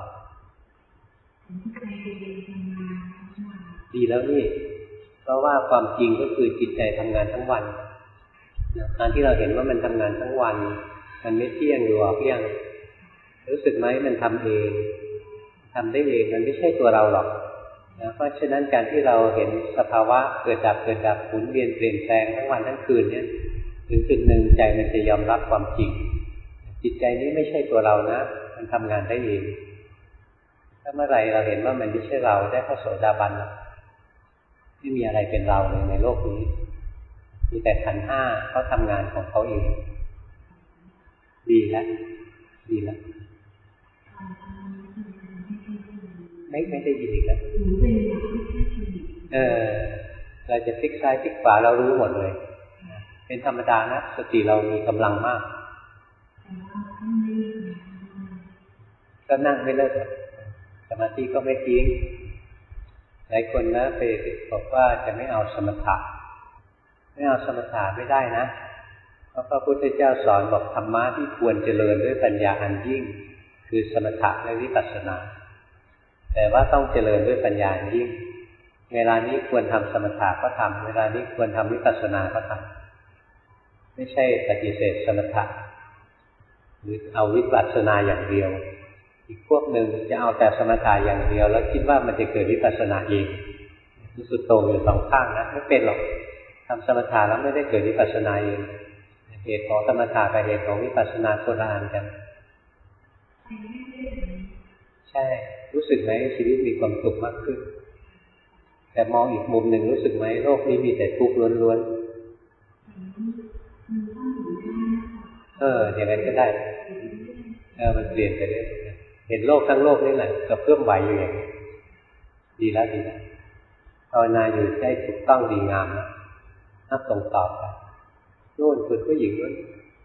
A: ดีแล้วนี่เพราะว่าความจริงก็คือจิตใจทำงานทั้งวันการที่เราเห็นว่ามันทำงานทั้งวันมันไม่เที่ยงหรือว่าเที่ยงรู้สึกไหมมันทำเองทำได้เองมันไม่ใช่ตัวเราหรอกนะเพราะฉะนั้นการที่เราเห็นสภาวะเกิดดับเกิดดับหมุนเวียนเปลี่ยนแปลงทั้งวันทั้งคืนเนี่ยถึงจุดหนึ่งใจมันจะยอมรับความจริงจิตใจนี้ไม่ใช่ตัวเรานะมันทำงานได้เองถ้าเมื่อไรเราเห็นว่ามันไม่ใช่เราได้พระโสดาบันไม่มีอะไรเป็นเราเลยในโลกนี้มีแต่ขันธ์ห้าเขาทำงานของเขาเองดีแล้วดีแล้วไม่ไม่ได้ยินอีกแล้วเออเราจะพลิกซ้ายพลิกขวาเรารู้หมดเลยเป็นธรรมดานะสติเรามีกำลังมากก็นั่งไม่เลิกสมาธิก็ไม่ทิ้งหลายคนนะไปบอกว่าจะไม่เอาสมถะไม่เอาสมถะไม่ได้นะเพราะพระพุทธเจ้าสอนบอกธรรมะที่ควรเจริญด้วยปัญญาอันยิ่งคือสมถะและวิปัสสนาแต่ว่าต้องเจริญด้วยปัญญาอันยิ่งเวลานี้ควรทำสมถะก็ทำเวลานี้ควรทำวิปัสสนาก็ทำไม่ใช่ปฏิเสธสมถะหรือเอาวิปัสสนาอย่างเดียวอีกพวกหนึ่งจะเอาแต่สมถะอย่างเดียวแล้วคิดว่ามันจะเกิดวิปัสสนาเองสุดโต่งอยู่สองข้างนะไม่เป็นหรอกทำสมถะแล้วไม่ได้เกิดวิปัสสนาเองเหตุของสมถะกับเหตุของวิปัสสนาโคตรอ่านกันใช่รู้สึกไหมชีวิตมีความสุขมากขึ้นแต่มองอีกมุมหนึ่งรู้สึกไหมโลกนี้มีแต่ทุกข์ล้วนๆเอออย่างนั้นก็ได้เออมันเปลี่ยนไปเรื่อยเห็นโลกทั้งโลกนี่แหละกับเพื่อมไหวอยู่อย่างนี้ดีแล้วดีแล้วภาวนาอยู่ได้ถูกต้องดีงามนะนับส่งต่อไปโน่นคือผู้หญิงนู้น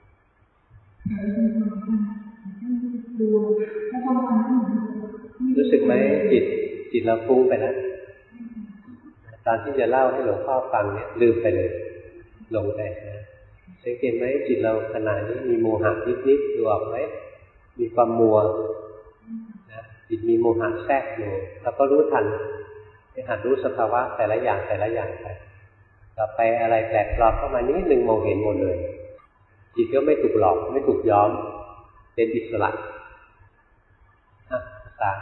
A: รู้สึกไหมจิตจิตเราฟุ้งไปแล้วตอนที่จะเล่าให้หลวงพ่อฟังเนี่ยลืมไปเลยหลงไปนะสังเกตไหมจิตเราขณะนี้มีโมหะนิดๆดูออกไหมมีความมัวนะจิตมีโมหะแทรกอยู่เราก็รู้ทันไปหัดรู้สภาวะแต่ละอย่างแต่ละอย่างไปต่อไปอะไรแปลกปลอมเข้ามานิดนึงมองเห็นหมดเลยจิตก็ไม่ถูกหลอกไม่ถูกย้อมเป็นอิสระนะสาม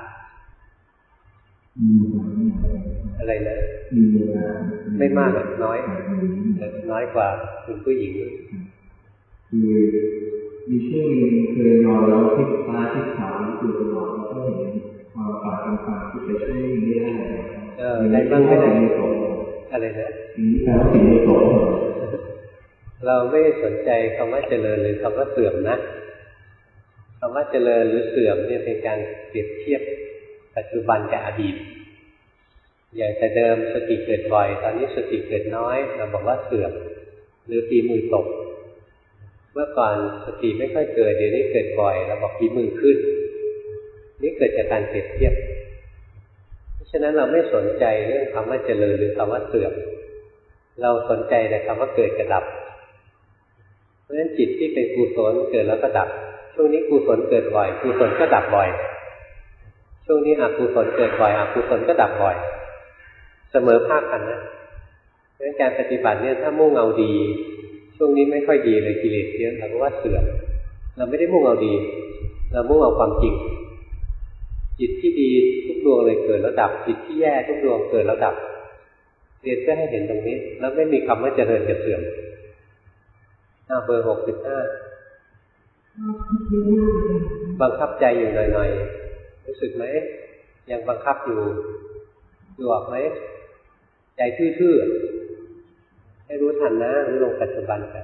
A: อะไรนะไม่มากหรอกน้อยน้อยกว่าคุณผู้หญิง
B: คือมีช่วงนึงเคยนอนแล้วพลิกซ้ายพลิกขวาตื่นนอนแล้วก็เห็นความฝันต่างๆที่ไปช่วยไม่ได้
A: เออได้บ้างไม่ได้อะไรนะ
B: แปลว่าสิ่งที่สอง
A: เราไม่สนใจคำว่าเจริญหรือคำว่าเสื่อมนะคำว่าเจริญหรือเสื่อมเนี่ยเป็นการเปรียบเทียบปัจจุบันกับอดีตอย่างแต่เดิมสติเกิดบ่อยตอนนี้สติเกิดน้อยเราบอกว่าเสื่อมหรือปีมือตกเมื่อก่อนสติไม่ค่อยเกิดเดี๋ยวนี้เกิดบ่อยเราบอกปีมือขึ้นนี่เกิดจากการเปรียบเทียบเพราะฉะนั้นเราไม่สนใจเรื่องคำว่าเจริญหรือคำว่าเสื่อมเราสนใจแต่คำว่าเกิดกับดับเพราะฉะนั้นจิตที่เป็นกุศลเกิดแล้วก็ดับช่วงนี้กุศลเกิดบ่อยกุศลก็ดับบ่อยช่วงนี้อกุศลเกิดบ่อยอกุศลก็ดับบ่อยเสมอภาคกันนะเพราะฉะนั้นการปฏิบัติเนี่ยถ้ามุ่งเอาดีช่วงนี้ไม่ค่อยดีเลยกิเลสเยอะเราก็ว่าเสื่อมเราไม่ได้มุ่งเอาดีเรามุ่งเอาความจริงจิตที่ดีทุกดวงเลยเกิดแล้วดับจิตที่แย่ทุกดวงเกิดแล้วดับเรียนเพื่อให้เห็นตรงนี้แล้วไม่มีคำว่าเจริญกับเสื่อมหน้าเบอร์หกสิบห้าบังคับใจอยู่หน่อยๆรู้สึกไหมยังบังคับอยู่ดูออกไหมใจทื่อๆให้รู้ทันนะรู้ลงปัจจุบันไป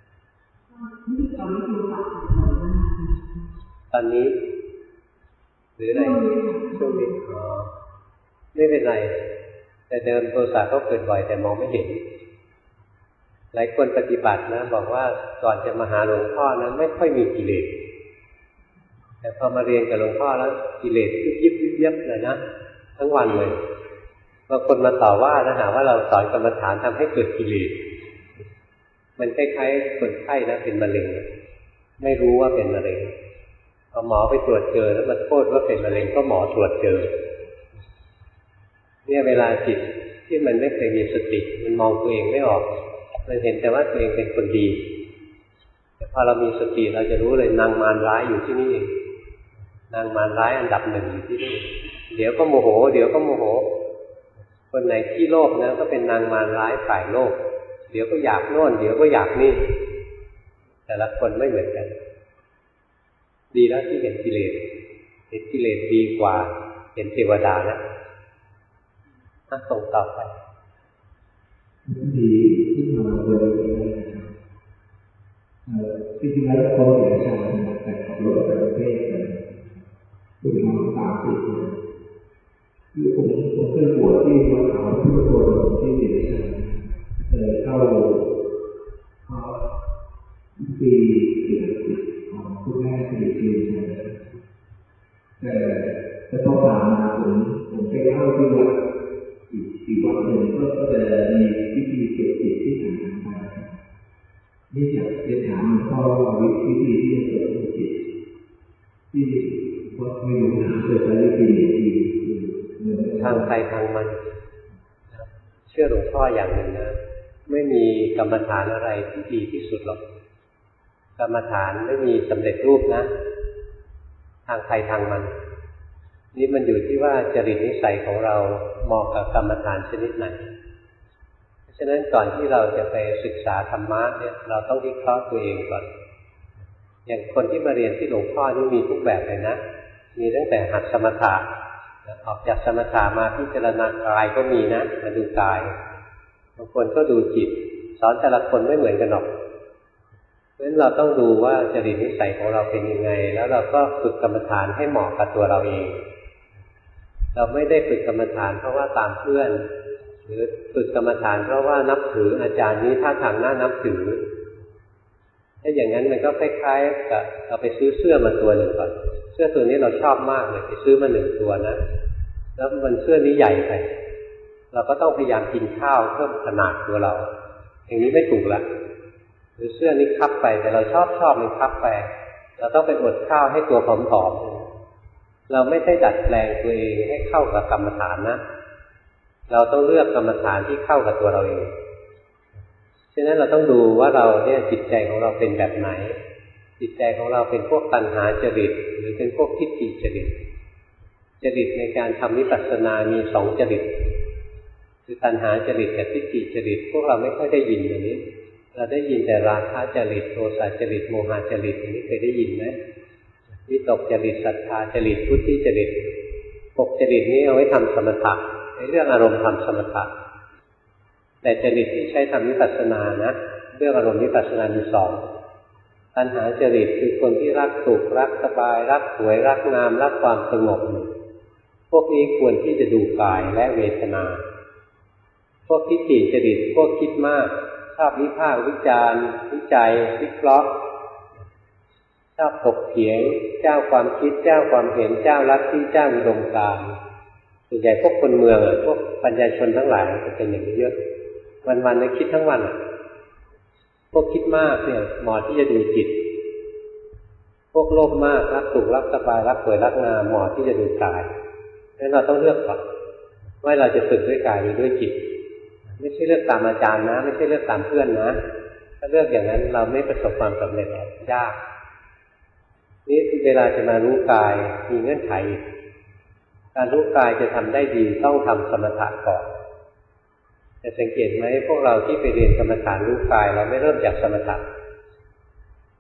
A: ตอนนี้หรืออะไรช่วงนี้อ๋อไม่เป็นไรแต่เดิมโทสะก็เกิดบ่อยแต่มองไม่เห็นหลายคนปฏิบัตินะบอกว่าก่อนจะมาหาหลวงพ่อนะไม่ค่อยมีกิเลสแต่พอมาเรียนกับหลวงพ่อแล้วกิเลสยิบยิบยิบยิบเลยนะทั้งวันเลยบางคนมาต่อว่านะหาว่าเราสอนกรรมฐานทำให้เกิดกิเลสมันคล้ายๆคนไข้นะเป็นมะเร็งไม่รู้ว่าเป็นมะเร็งพอหมอไปตรวจเจอแล้วมันโทษว่าเป็นมะเร็งก็หมอตรวจเจอเนี่ยเวลาจิตที่มันไม่เคยมีสติมันมองตัวเองไม่ออกมันเห็นแต่ว่าตัวเองเป็นคนดีแต่พอเรามีสติเราจะรู้เลยนางมารร้ายอยู่ที่นี่เองนางมารร้ายอันดับหนึ่งอยู่ที่นี่เดี๋ยวก็โมโหเดี๋ยวก็โมโหคนไหนที่โลภนะก็เป็นนางมารร้ายฝ่ายโลภเดี๋ยวก็อยากโน่นเดี๋ยวก็อยากนี่แต่ละคนไม่เหมือนกันดีแล้วที่เห็นกิเลสเห็นกิเลสดีกว่าเห็นเทวดานะถ้าส่งต่อไป
B: ดีที่มาโดยที่จริงแล้วคนเสียชาติแต่ขับรถไปประเทศคุณน้องตามติดคือผมผมเคยบวชที่วัดเขาพุทธโธที่เสียชาติเข้าเข้าปีเดือนสิบของคุณแม่ที่เสียชาติแต่แต่พอผ่านมาผมผมไปเข้าที่วัดอีกอีกวัดหนึ่งก็จะมีพิธีเก็บจิตที่ต่างกันไปนี่จะเป็นถามข้อวิธีที่จะเกิดจิตที่ว่าไม่รู้นะเกิดอะไรขึ้นอีก
A: ทางใครทางมันเชื่อหลวงพ่ออย่างหนึ่งนะไม่มีกรรมฐานอะไรที่ดีที่สุดหรอกกรรมฐานไม่มีสำเร็จรูปนะทางใครทางมันนี่มันอยู่ที่ว่าจริตนิสัยของเราเหมาะกับกรรมฐานชนิดไหนเพราะฉะนั้นก่อนที่เราจะไปศึกษาธรรมะเนี่ยเราต้องวิเคราะห์ตัวเองก่อนอย่างคนที่มาเรียนที่หลวงพ่อนี่มีทุกแบบเลยนะมีตั้งแต่หัดสมถะออกจากสมถะมาพิจารณากายก็มีนะมาดูกายบางคนก็ดูจิตสอนแต่ละคนไม่เหมือนกันหรอกเพราะฉะนั้นเราต้องดูว่าจริตนิสัยของเราเป็นยังไงแล้วเราก็ฝึกกรรมฐานให้เหมาะกับตัวเราเองเราไม่ได้ฝึกกรรมฐานเพราะว่าตามเพื่อนหรือฝึกกรรมฐานเพราะว่านับถืออาจารย์นี้ท่าทางน่านับถือถ้าอย่างนั้นมันก็คล้ายๆกับเราไปซื้อเสื้อมาตัวหนึ่งก่อนเสื้อตัวนี้เราชอบมากเลยไปซื้อมาหนึ่งตัวนะแล้วมันเสื้อนี้ใหญ่ไปเราก็ต้องพยายามกินข้าวเพิ่มขนาดตัวเราอย่างนี้ไม่ถูกละหรือเสื้อนี้คับไปแต่เราชอบชอบมันคับไปเราต้องไปอดข้าวให้ตัวผอมๆเราไม่ได้ดัดแปลงตัวเองให้เข้ากับกรรมฐานนะเราต้องเลือกกรรมฐานที่เข้ากับตัวเราเองฉะนั้นเราต้องดูว่าเราเนี่ยจิตใจของเราเป็นแบบไหนจิตใจของเราเป็นพวกตัณหาจริตหรือเป็นพวกทิฏฐิจริตจริตในการทำวิปัสสนามีสองจริตคือตัณหาจริตกับทิฏฐิจริตพวกเราไม่ค่อยได้ยินอย่างนี้เราได้ยินแต่ราคะจริตโทสะจริตโมหะจริตอย่างนี้เคยได้ยินไหมวิตกจริตศรัทธาจริตพุทธิจริตหกจริตนี้เอาไว้ทำสมถะในเรื่องอารมณ์ทำสมถะแต่จริตที่ใช้ทำวิปัสสนานะเรื่องอารมณ์วิปัสสนามีสองตัณหาจริตคือคนที่รักสุขรักสบายรักสวยรักงามรักความสงบพวกนี้ควรที่จะดูกายและเวทนาพวกทิฏฐิจริตพวกคิดมากชอบวิพากษ์วิจารณ์วิจัยวิเคราะห์ชอบถกเถียงเจ้าความคิดเจ้าความเห็นเจ้าลัทธิเจ้าอุดมการณ์ส่วนใหญ่พวกคนเมืองอ่ะพวกปัญญาชนทั้งหลายจะเป็นอย่างนี้เยอะวันๆนึกคิดทั้งวันอ่ะพวกคิดมากเนี่ยเหมาะที่จะดูจิตพวกโลภมากรักสุขรักสบายรักสวยรักงามเหมาะที่จะดูกายงั้นเราต้องเลือกก่อนว่าเราจะฝึกด้วยกายหรือด้วยจิตไม่ใช่เลือกตามอาจารย์นะไม่ใช่เลือกตามเพื่อนนะถ้าเลือกอย่างนั้นเราไม่ประสบความสำเร็จยากนี่เวลาจะมารู้กายมีเงื่อนไขการรู้กายจะทำได้ดีต้องทำสมถะก่อนแต่สังเกตไหมพวกเราที่ไปเรียนกรรมฐานรู้กายเราไม่เริ่มจากสมถะ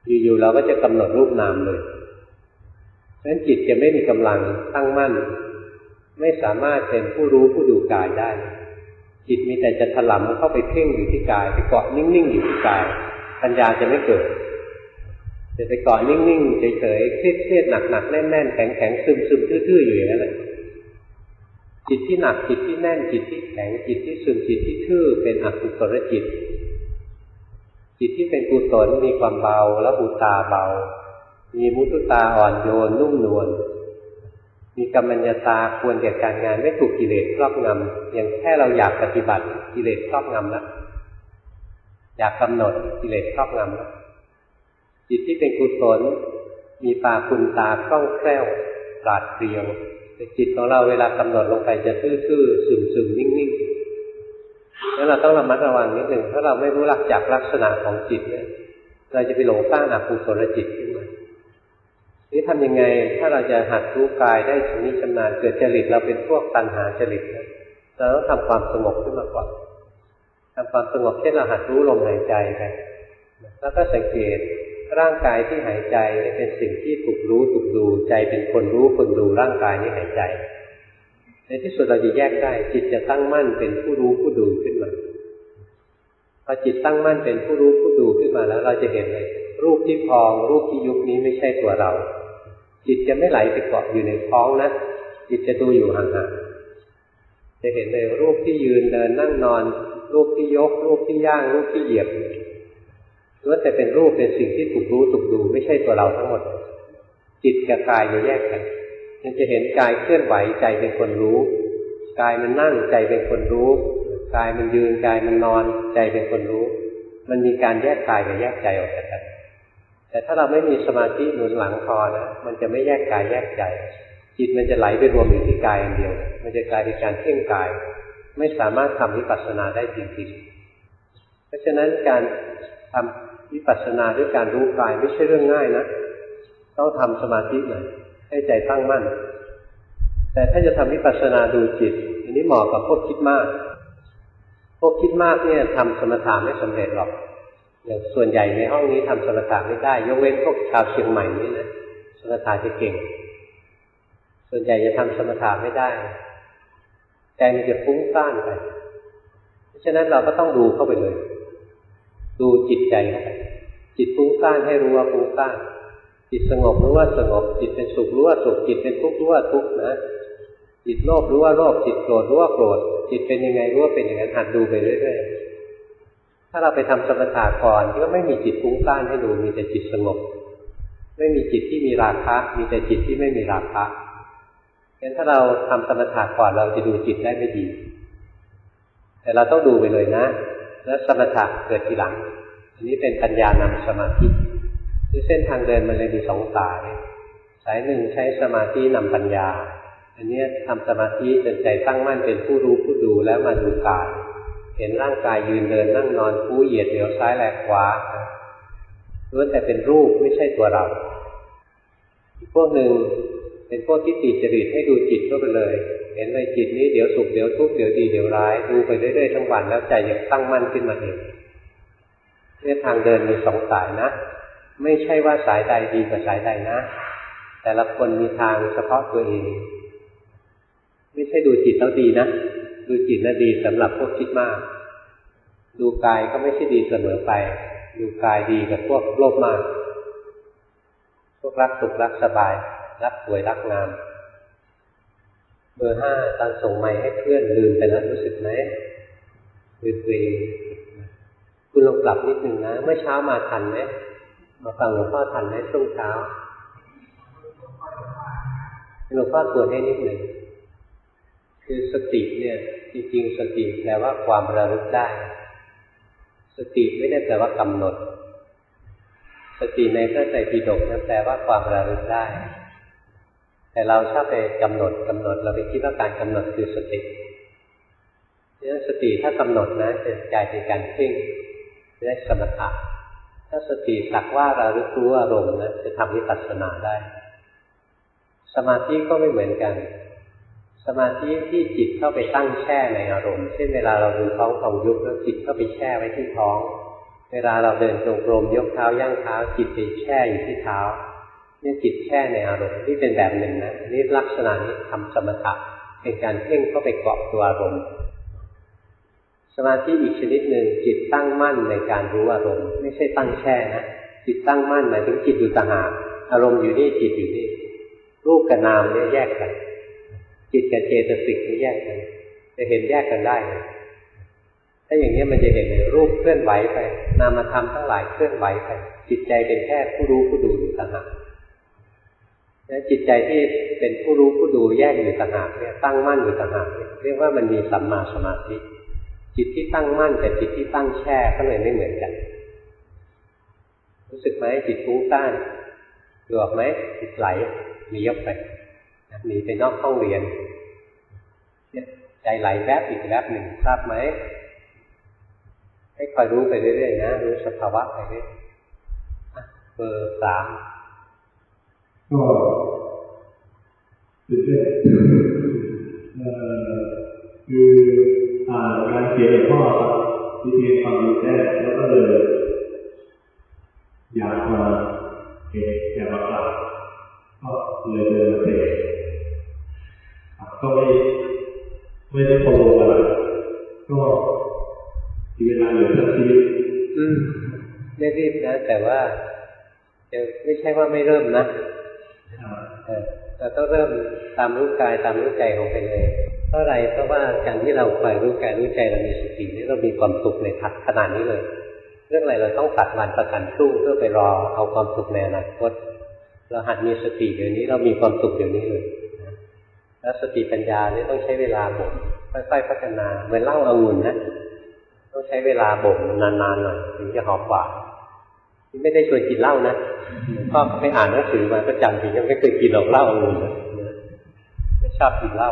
A: อยู่ๆเราก็จะกำหนดรูปนามเลยเพราะฉะนั้นจิตจะไม่มีกำลังตั้งมั่นไม่สามารถเป็นผู้รู้ผู้ดูกายได้จิตมีแต่จะถลำเข้าไปเพ่งอยู่ที่กายไปเกาะนิ่งๆอยู่ที่กายปัญญาจะไม่เกิดจะไปเกาะนิ่งๆเฉยๆเครียดๆหนักๆแน่นๆแข็งๆซึมๆทื่อๆอยู่อย่างนั้นแหละจิตที่หนักจิตที่แน่นจิตที่แข็งจิตที่ซึมจิตที่ทื่อเป็นอกุศลจิตจิตที่เป็นกุศลมีความเบาและอุตาเบามีมุทุตาอ่อนโยนนุ่มนวลมีกัมมัญญตาควรแก่การงานไม่ถูกกิเลสครอบงำอย่างแค่เราอยากปฏิบัติกิเลสครอบงำแล้วอยากกำหนดกิเลสครอบงำแล้วจิตที่เป็นกุศลมีปาคุณตาคล่องแคล่วปราดเปรียวแต่จิตของเราเวลากำหนดลงไปจะทื่อๆซึมๆนิ่งๆแล้วเราต้องระมัดระวังนิดหนึ่งถ้าเราไม่รู้หลักจักลักษณะของจิตเนี่ยเราจะไปหลงสร้างอกุศลจิตขึ้นมานี่ทำยังไงถ้าเราจะหัดรู้กายได้ชำนิชำนาญเกิดจริตเราเป็นพวกตัณหาจริตเราต้องทำความสงบขึ้นมาก่อนทำความสงบเช่นเราหัดรู้ลมหายใจไปแล้วก็สังเกตร่างกายที่หายใจเป็นสิ่งที่ถูกรู้ถูกดูใจเป็นคนรู้คนดูร่างกายนี้หายใจในที่สุดเราจะแยกได้จิตจะตั้งมั่นเป็นผู้รู้ผู้ดูขึ้นมาพอจิตตั้งมั่นเป็นผู้รู้ผู้ดูขึ้นมาแล้วเราจะเห็นเลยรูปที่พองรูปที่ยุบนี้ไม่ใช่ตัวเราจิตจะไม่ไหลไปเกาะอยู่ในท้องนะจิตจะดูอยู่ห่างๆจะเห็นเลยรูปที่ยืนเดินนั่งนอนรูปที่ยกรูปที่ย่างรูปที่เหยียบล้วนแต่เป็นรูปเป็นสิ่งที่ถูกรู้ถูกดูไม่ใช่ตัวเราทั้งหมดจิตกับกายจะแยกกันมันจะเห็นกายเคลื่อนไหวใจเป็นคนรู้กายมันนั่งใจเป็นคนรู้กายมันยืนกายมันนอนใจเป็นคนรู้มันมีการแยกกายกับแยกใจออกจากกันแต่ถ้าเราไม่มีสมาธิหนุนหลังพอนะมันจะไม่แยกกายแยกใจจิตมันจะไหลไปรวมอยู่ที่กายอันเดียวมันจะกลายเป็นการเพ่งกายไม่สามารถทำวิปัสสนาได้จริงๆเพราะฉะนั้นการทำวิปัสสนาด้วยการรู้กายไม่ใช่เรื่องง่ายนะต้องทำสมาธิหน่อยให้ใจตั้งมั่นแต่ถ้าจะทำวิปัสสนาดูจิตอันนี้เหมาะกับพวกคิดมากพวกคิดมากเนี่ยทำสมถะไม่สำเร็จหรอกอย่างส่วนใหญ่ในห้องนี้ทำสมถะไม่ได้ยกเว้นพวกชาวเชียงใหม่นี่นะสมถะจะเก่งส่วนใหญ่จะทำสมถะไม่ได้ใจมันจะฟุ้งซ่านไปเพราะฉะนั้นเราก็ต้องดูเข้าไปเลยดูจิตใจเข้าไปจิตฟุ้งซ่านให้รู้ว่าฟุ้งซ่านจิตสงบรู้ว่าสงบจิตเป็นสุขรู้ว่าสุขจิตเป็นทุกข์รู้ว่าทุกข์นะจิตโลภรู้ว่าโลภจิตโกรธรู้ว่าโกรธจิตเป็นยังไงรู้ว่าเป็นอย่างนั้นหัดดูไปเรื่อยๆถ้าเราไปทำสมถะก่อนก็ไม่มีจิตฟุ้งซ่านให้ดูมีแต่จิตสงบไม่มีจิตที่มีราคะมีแต่จิตที่ไม่มีราคะงั้นถ้าเราทำสมถะก่อนเราจะดูจิตได้ไม่ดีแต่เราต้องดูไปเลยนะแล้วสมถะเกิดทีหลังอันนี้เป็นปัญญานำสมาธิที่เส้นทางเดินมันเลยมีสองสายสายหนึ่งใช้สมาธินำปัญญาอันนี้ทำสมาธิจนใจตั้งมั่นเป็นผู้รู้ผู้ดูแล้วมาดูกายเห็นร่างกายยืนเดินนั่งนอนคู่เหยียดเหลียวซ้ายแลขวาล้วนแต่เป็นรูปไม่ใช่ตัวเราอีกพวกหนึ่งเป็นพวกที่ติดจริตให้ดูจิตเข้าไปเลยเห็นเลยจิตนี้เดี๋ยวสุขเดี๋ยวทุกข์เดี๋ยวดีเดี๋ยวร้ายดูไปเรื่อยๆทั้งวันแล้วใจจะตั้งมั่นขึ้นมาเองเนี่ยทางเดินมีสองสายนะไม่ใช่ว่าสายใดดีกว่าสายใดนะแต่ละคนมีทางเฉพาะตัวเองไม่ใช่ดูจิตแล้วดีนะดูจิตน่ะดีสำหรับพวกคิดมากดูกายก็ไม่ใช่ดีเสมอไปดูกายดีกับพวกโลภมากพวกรักสุขรักสบายรักสวยรักงามเบอร์ห้าตอนส่งไมค์ให้เพื่อนลืมไปแล้วรู้สึกไหมลืมตัวเองคุณลองปรับนิดนึงนะเมื่อเช้ามาทันไหมมาฟังหลวงพ่อทันไหมช่วงเช้าหลวงพ่อตรวจให้นิดหนึ่งคือสติเนี่ยจริงๆสติแปลว่าความระลึกได้สติไม่ได้แปลว่ากำหนดสติในพระไตรปิฎกนั้นแปลว่าความระลึกได้แต่เราชอบไปกำหนดกำหนดเราไปคิดว่าการกำหนดคือสติเนี่ยสติถ้ากำหนดนะจะกลายเป็นการเพ่งได้สมถะถ้าสติสักว่าระลึกรู้อารมณ์นะจะทำวิปัสสนาได้สมาธิก็ไม่เหมือนกันสมาธิที่จิตเข้าไปตั้งแช่ในอารมณ์เช่นเวลาเราดูท้องของยุบแล้วจิตเข้าไปแช่ไว้ที่ท้องเวลาเราเดินจงกรมยกเท้าย่างเท้าจิตไปแช่อยู่ที่เท้าเนี่ยจิตแช่ในอารมณ์นี่เป็นแบบหนึ่งนะนี่ลักษณะนี้ทำสมถะเป็นการเพ่งเข้าไปเกาะตัวอารมณ์สมาธิอีกชนิดหนึ่งจิตตั้งมั่นในการรู้อารมณ์ไม่ใช่ตั้งแช่นะจิตตั้งมั่นหมายถึงจิตอยู่ต่างหากอารมณ์อยู่นี่จิตอยู่นี่รูปกับนามเนี่ยแยกกันจิตกับเจตสิกนี่แยกกันจะเห็นแยกกันได้เลยถ้าอย่างนี้มันจะเห็นเลยรูปเคลื่อนไหวไปนามธรรมทั้งหลายเคลื่อนไหวไปจิตใจเป็นแค่ผู้รู้ผู้ดูอยู่ต่างหากและจิตใจที่เป็นผู้รู้ผู้ดูแยกอยู่ต่างหากเนี่ยตั้งมั่นอยู่ต่างหากเรียกว่ามันมีสัมมาสมาธิจิตที่ตั้งมั่นกับจิตที่ตั้งแช่ก็เลยไม่เหมือนกันรู้สึกไหมจิตฟุ้งซ่านดูออกไหมจิตไหลหนีออกไปหนีไปนอกห้องเรียนใจไหลแวบอีกแวบหนึ่งทราบไหมให้คอยรู้ไปเรื่อยๆนะรู้สภาวะไปเรื่อยเบอร์สาม
B: ก็ตื่นเต้นคืออ่านการเขียนหลวงพ่อครับที่เรียนความรู้แจ้งแล้วก็เลยอยากมาเห็นอยากมากราบก็เลยเดินมาเตะก็ไม่ไม่ได้โปรโมทอะไรก็มีเวลาเหลือทั้งชีวิต
A: อืมไม่รีบนะแต่ว่าจะไม่ใช่ว่าไม่เริ่มนะเออเราต้องเริ่มตามรู้กายตามรู้ใจของไปเลยเพราะอะไรเพราะว่าการที่เราคอยรู้กายรู้ใจเรามีสตินี่เรามีความสุขในขณะนี้เลยเรื่องอะไรเราต้องตัดวันประกันพรุ่งเพื่อไปรอเอาความสุขในอนาคตเราหัดมีสติเดี๋ยวนี้เรามีความสุขเดี๋ยวนี้เลยแล้วสติปัญญาเนี่ยต้องใช้เวลาบ่มค่อยๆพัฒนาเหมือนเหล้าองุ่นนะต้องใช้เวลาบ่มนานๆหน่อยถึงจะหอมหวานไม่ได้ชวนกินเหล้านะพ่อไปอ่านหนังสือมาก็จำถึงยังไม่เคยกินหรอกเหล้าองุ่นไม่ชอบกินเหล้า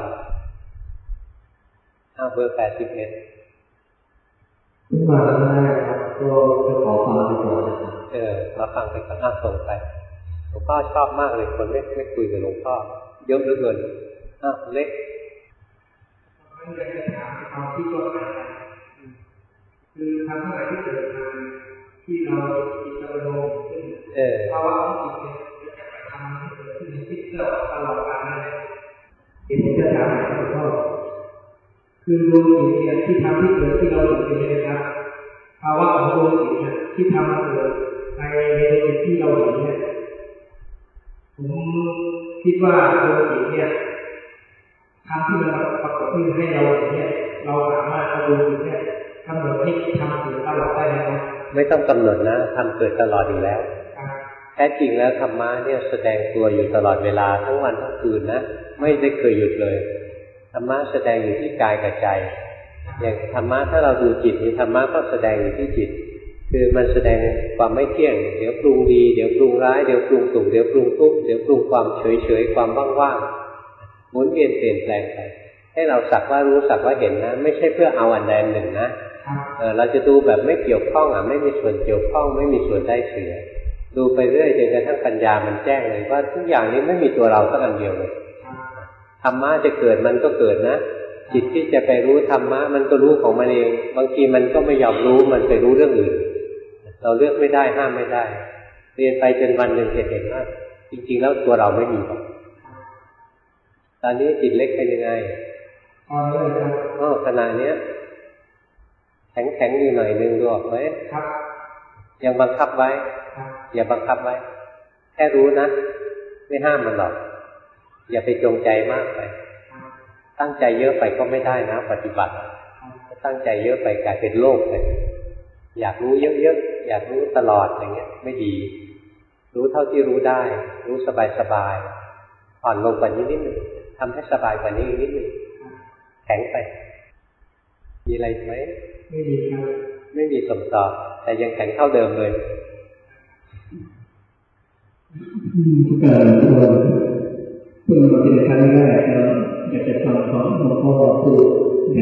A: อ้าวเบอร์แปดสิบเอ็ด
B: ขึ้นมาครั้งแรกครับก็จะขอฟังไปก่อน
A: เออมาฟังไปก่อนอ้าวส่งไปหลวงพ่อชอบมากเลยคนไม่ไม่คุยกับหลวงพ่อเยอะเหลือเกินอ้าวเล็ก
B: ไม่ได้ถามความที่ตัวไหนคือทำอะไรที่เกิดมาที่เราจิตเราโน้มขึ้นภาวะของจิตเนี่ยจะทำให้เกิดขึ้นในที่เราตลอดกาลเลยเห็นจะถามหลวงพ่อคือดวงจิตเนี่ยที่ทำให้เกิดที่เราเห็นเป็นยังไงครับภาวะของดวงจิตเนี่ยที่ทำให้เกิดในในดวงจิตที่เราเห็นเนี่ยผมคิดว่าดวงจิตเนี่ยทำที่มันปรากฏขึ้นให้เราเห็นเนี่ยเราสามารถเอาดวงจิตเนี่ยกำหนดให้ทำเกิดตลอดได้ไหมครับ
A: ไม่ต้องกำหนดนะทำเกิดตลอดอยู่แล้วแท้จริงแล้วธรรมะเนี่ยแสดงตัวอยู่ตลอดเวลาทั้งวันทั้งคืนนะไม่ได้เคยหยุดเลยธรรมะแสดงอยู่ที่กายกับใจอย่างธรรมะถ้าเราดูจิตนี่ธรรมะก็แสดงอยู่ที่จิตคือมันแสดงความไม่เที่ยงเดี๋ยวปรุงดีเดี๋ยวปรุงร้ายเดี๋ยวปรุงสุขเดี๋ยวปรุงทุกข์เดี๋ยวปรุงความเฉยเฉยความว่างๆหมุนเวียนเปลี่ยนแปลงไปให้เราสักว่ารู้สักว่าเห็นนะไม่ใช่เพื่อเอาอันใดอันหนึ่งนะเออเราจะดูแบบไม่เกี่ยวข้องอ่ะไม่มีส่วนเกี่ยวข้องไม่มีส่วนได้เสียดูไปเรื่อยจนกระทั่งปัญญามันแจ้งเลยว่าทุกอย่างนี้ไม่มีตัวเราสักอันเดียวเลยธรรมะจะเกิดมันก็เกิดนะจิตที่จะไปรู้ธรรมะมันก็รู้ของมันเองบางทีมันก็ไม่ยอมรู้มันไปรู้เรื่องอื่นเราเลือกไม่ได้ห้ามไม่ได้เรียนไปจนวันหนึ่งจะเห็นว่าจริงๆแล้วตัวเราไม่มีหรอกตอนนี้จิตเล็กเป็นยังไง
B: อ๋อเลยครับ
A: อ๋อขณะเนี้ยแข็งแข็งอยู่หน่อยนึงดูออกไหม
B: ครับ
A: ยังบังคับไว้อย่าบังคับไว้แค่รู้นะไม่ห้ามมันหรอกอย่าไปจงใจมากไปตั้งใจเยอะไปก็ไม่ได้นะปฏิบัติตั้งใจเยอะไปกลายเป็นโลภเลยอยากรู้เยอะๆอยากรู้ตลอดอย่างเงี้ยไม่ดีรู้เท่าที่รู้ได้รู้สบายๆอ่อนลงกว่านี้นิดนึงทำให้สบายกว่านี้นิดนึงแข็งไปมีอะไรไหม
B: ไม่มีครับ
A: ไม่มีสมต่อแต่ยังแข็งเท่าเดิมเลย
B: ทุกการควรเพิ่งมาเป็นครั้งแรกแล้วอยากจะฟังของหลวงพ่อพูดใน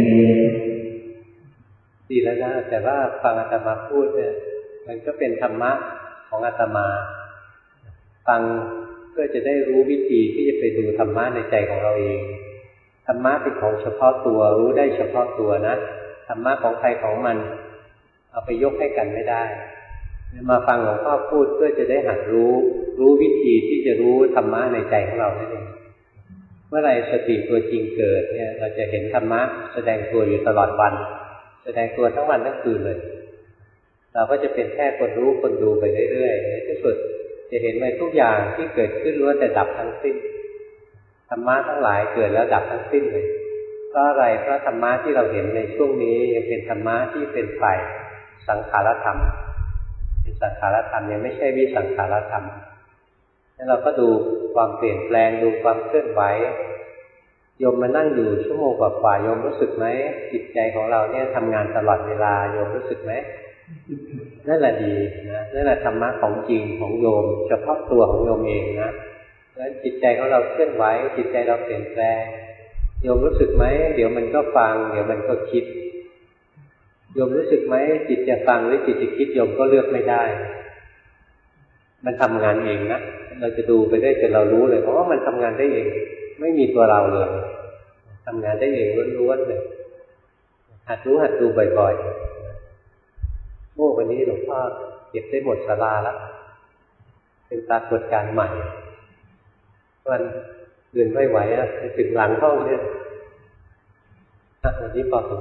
A: ดีแล้วนะแต่ว่าฟังอาตมาพูดเนี่ยมันก็เป็นธรรมะของอาตมาฟังเพื่อจะได้รู้วิธีที่จะไปดูธรรมะในใจของเราเองธรรมะเป็นของเฉพาะตัวรู้ได้เฉพาะตัวนะธรรมะของใครของมันเอาไปยกให้กันไม่ได้มาฟังหลวงพ่อพูดเพื่อจะได้หัดรู้รู้วิธีที่จะรู้ธรรมะในใจของเรานั่นเองเมื่อไรสติตัวจริงเกิดเนี่ยเราจะเห็นธรรมะแสดงตัวอยู่ตลอดวันแสดงตัวทั้งวันทั้งคืนเลยเราก็จะเป็นแค่คนรู้คนดูไปเรื่อยๆในที่สุดจะเห็นว่าทุกอย่างที่เกิดขึ้นล้วนแต่ดับทั้งสิ้นธรรมะทั้งหลายเกิดแล้วดับทั้งสิ้นเลยเพราะอะไรเพราะธรรมะที่เราเห็นในช่วงนี้ยังเป็นธรรมะที่เป็นฝ่ายสังขารธรรมเป็นสังขารธรรมยังไม่ใช่วิสังขารธรรมแล้วเราก็ดูความเปลี่ยนแปลงดูความเคลื่อนไหวโยมมานั่งอยู่ชั่วโมงกว่าๆโยมรู้สึกไหมจิตใจของเราเนี่ยทำงานตลอดเวลาโยมรู้สึกไหมนั่นแหละดีนะนั่นแหละธรรมะของจริงของโยมเฉพาะตัวของโยมเองนะแล้วจิตใจของเราเคลื่อนไหวจิตใจเราเปลี่ยนแปลงโยมรู้สึกไหมเดี๋ยวมันก็ฟังเดี๋ยวมันก็คิดโยมรู้สึกไหมจิตจะฟังหรือจิตจะคิดโยมก็เลือกไม่ได้มันทำงานเองนะเราจะดูไปได้จนเรารู้เลยเพราะว่ามันทำงานได้เองไม่มีตัวเราเลยทำงานได้เองล้วนๆเลยหัดรู้หัดดูบ่อยๆโอ้วันนี้หลวงพ่อเก็บได้หมดศาลาแล้วเป็นปรากฏการณ์ใหม่วันเดินไม่ไหวอ่ะไปถึงหลังห้องเนี่ยวันนี้พอสม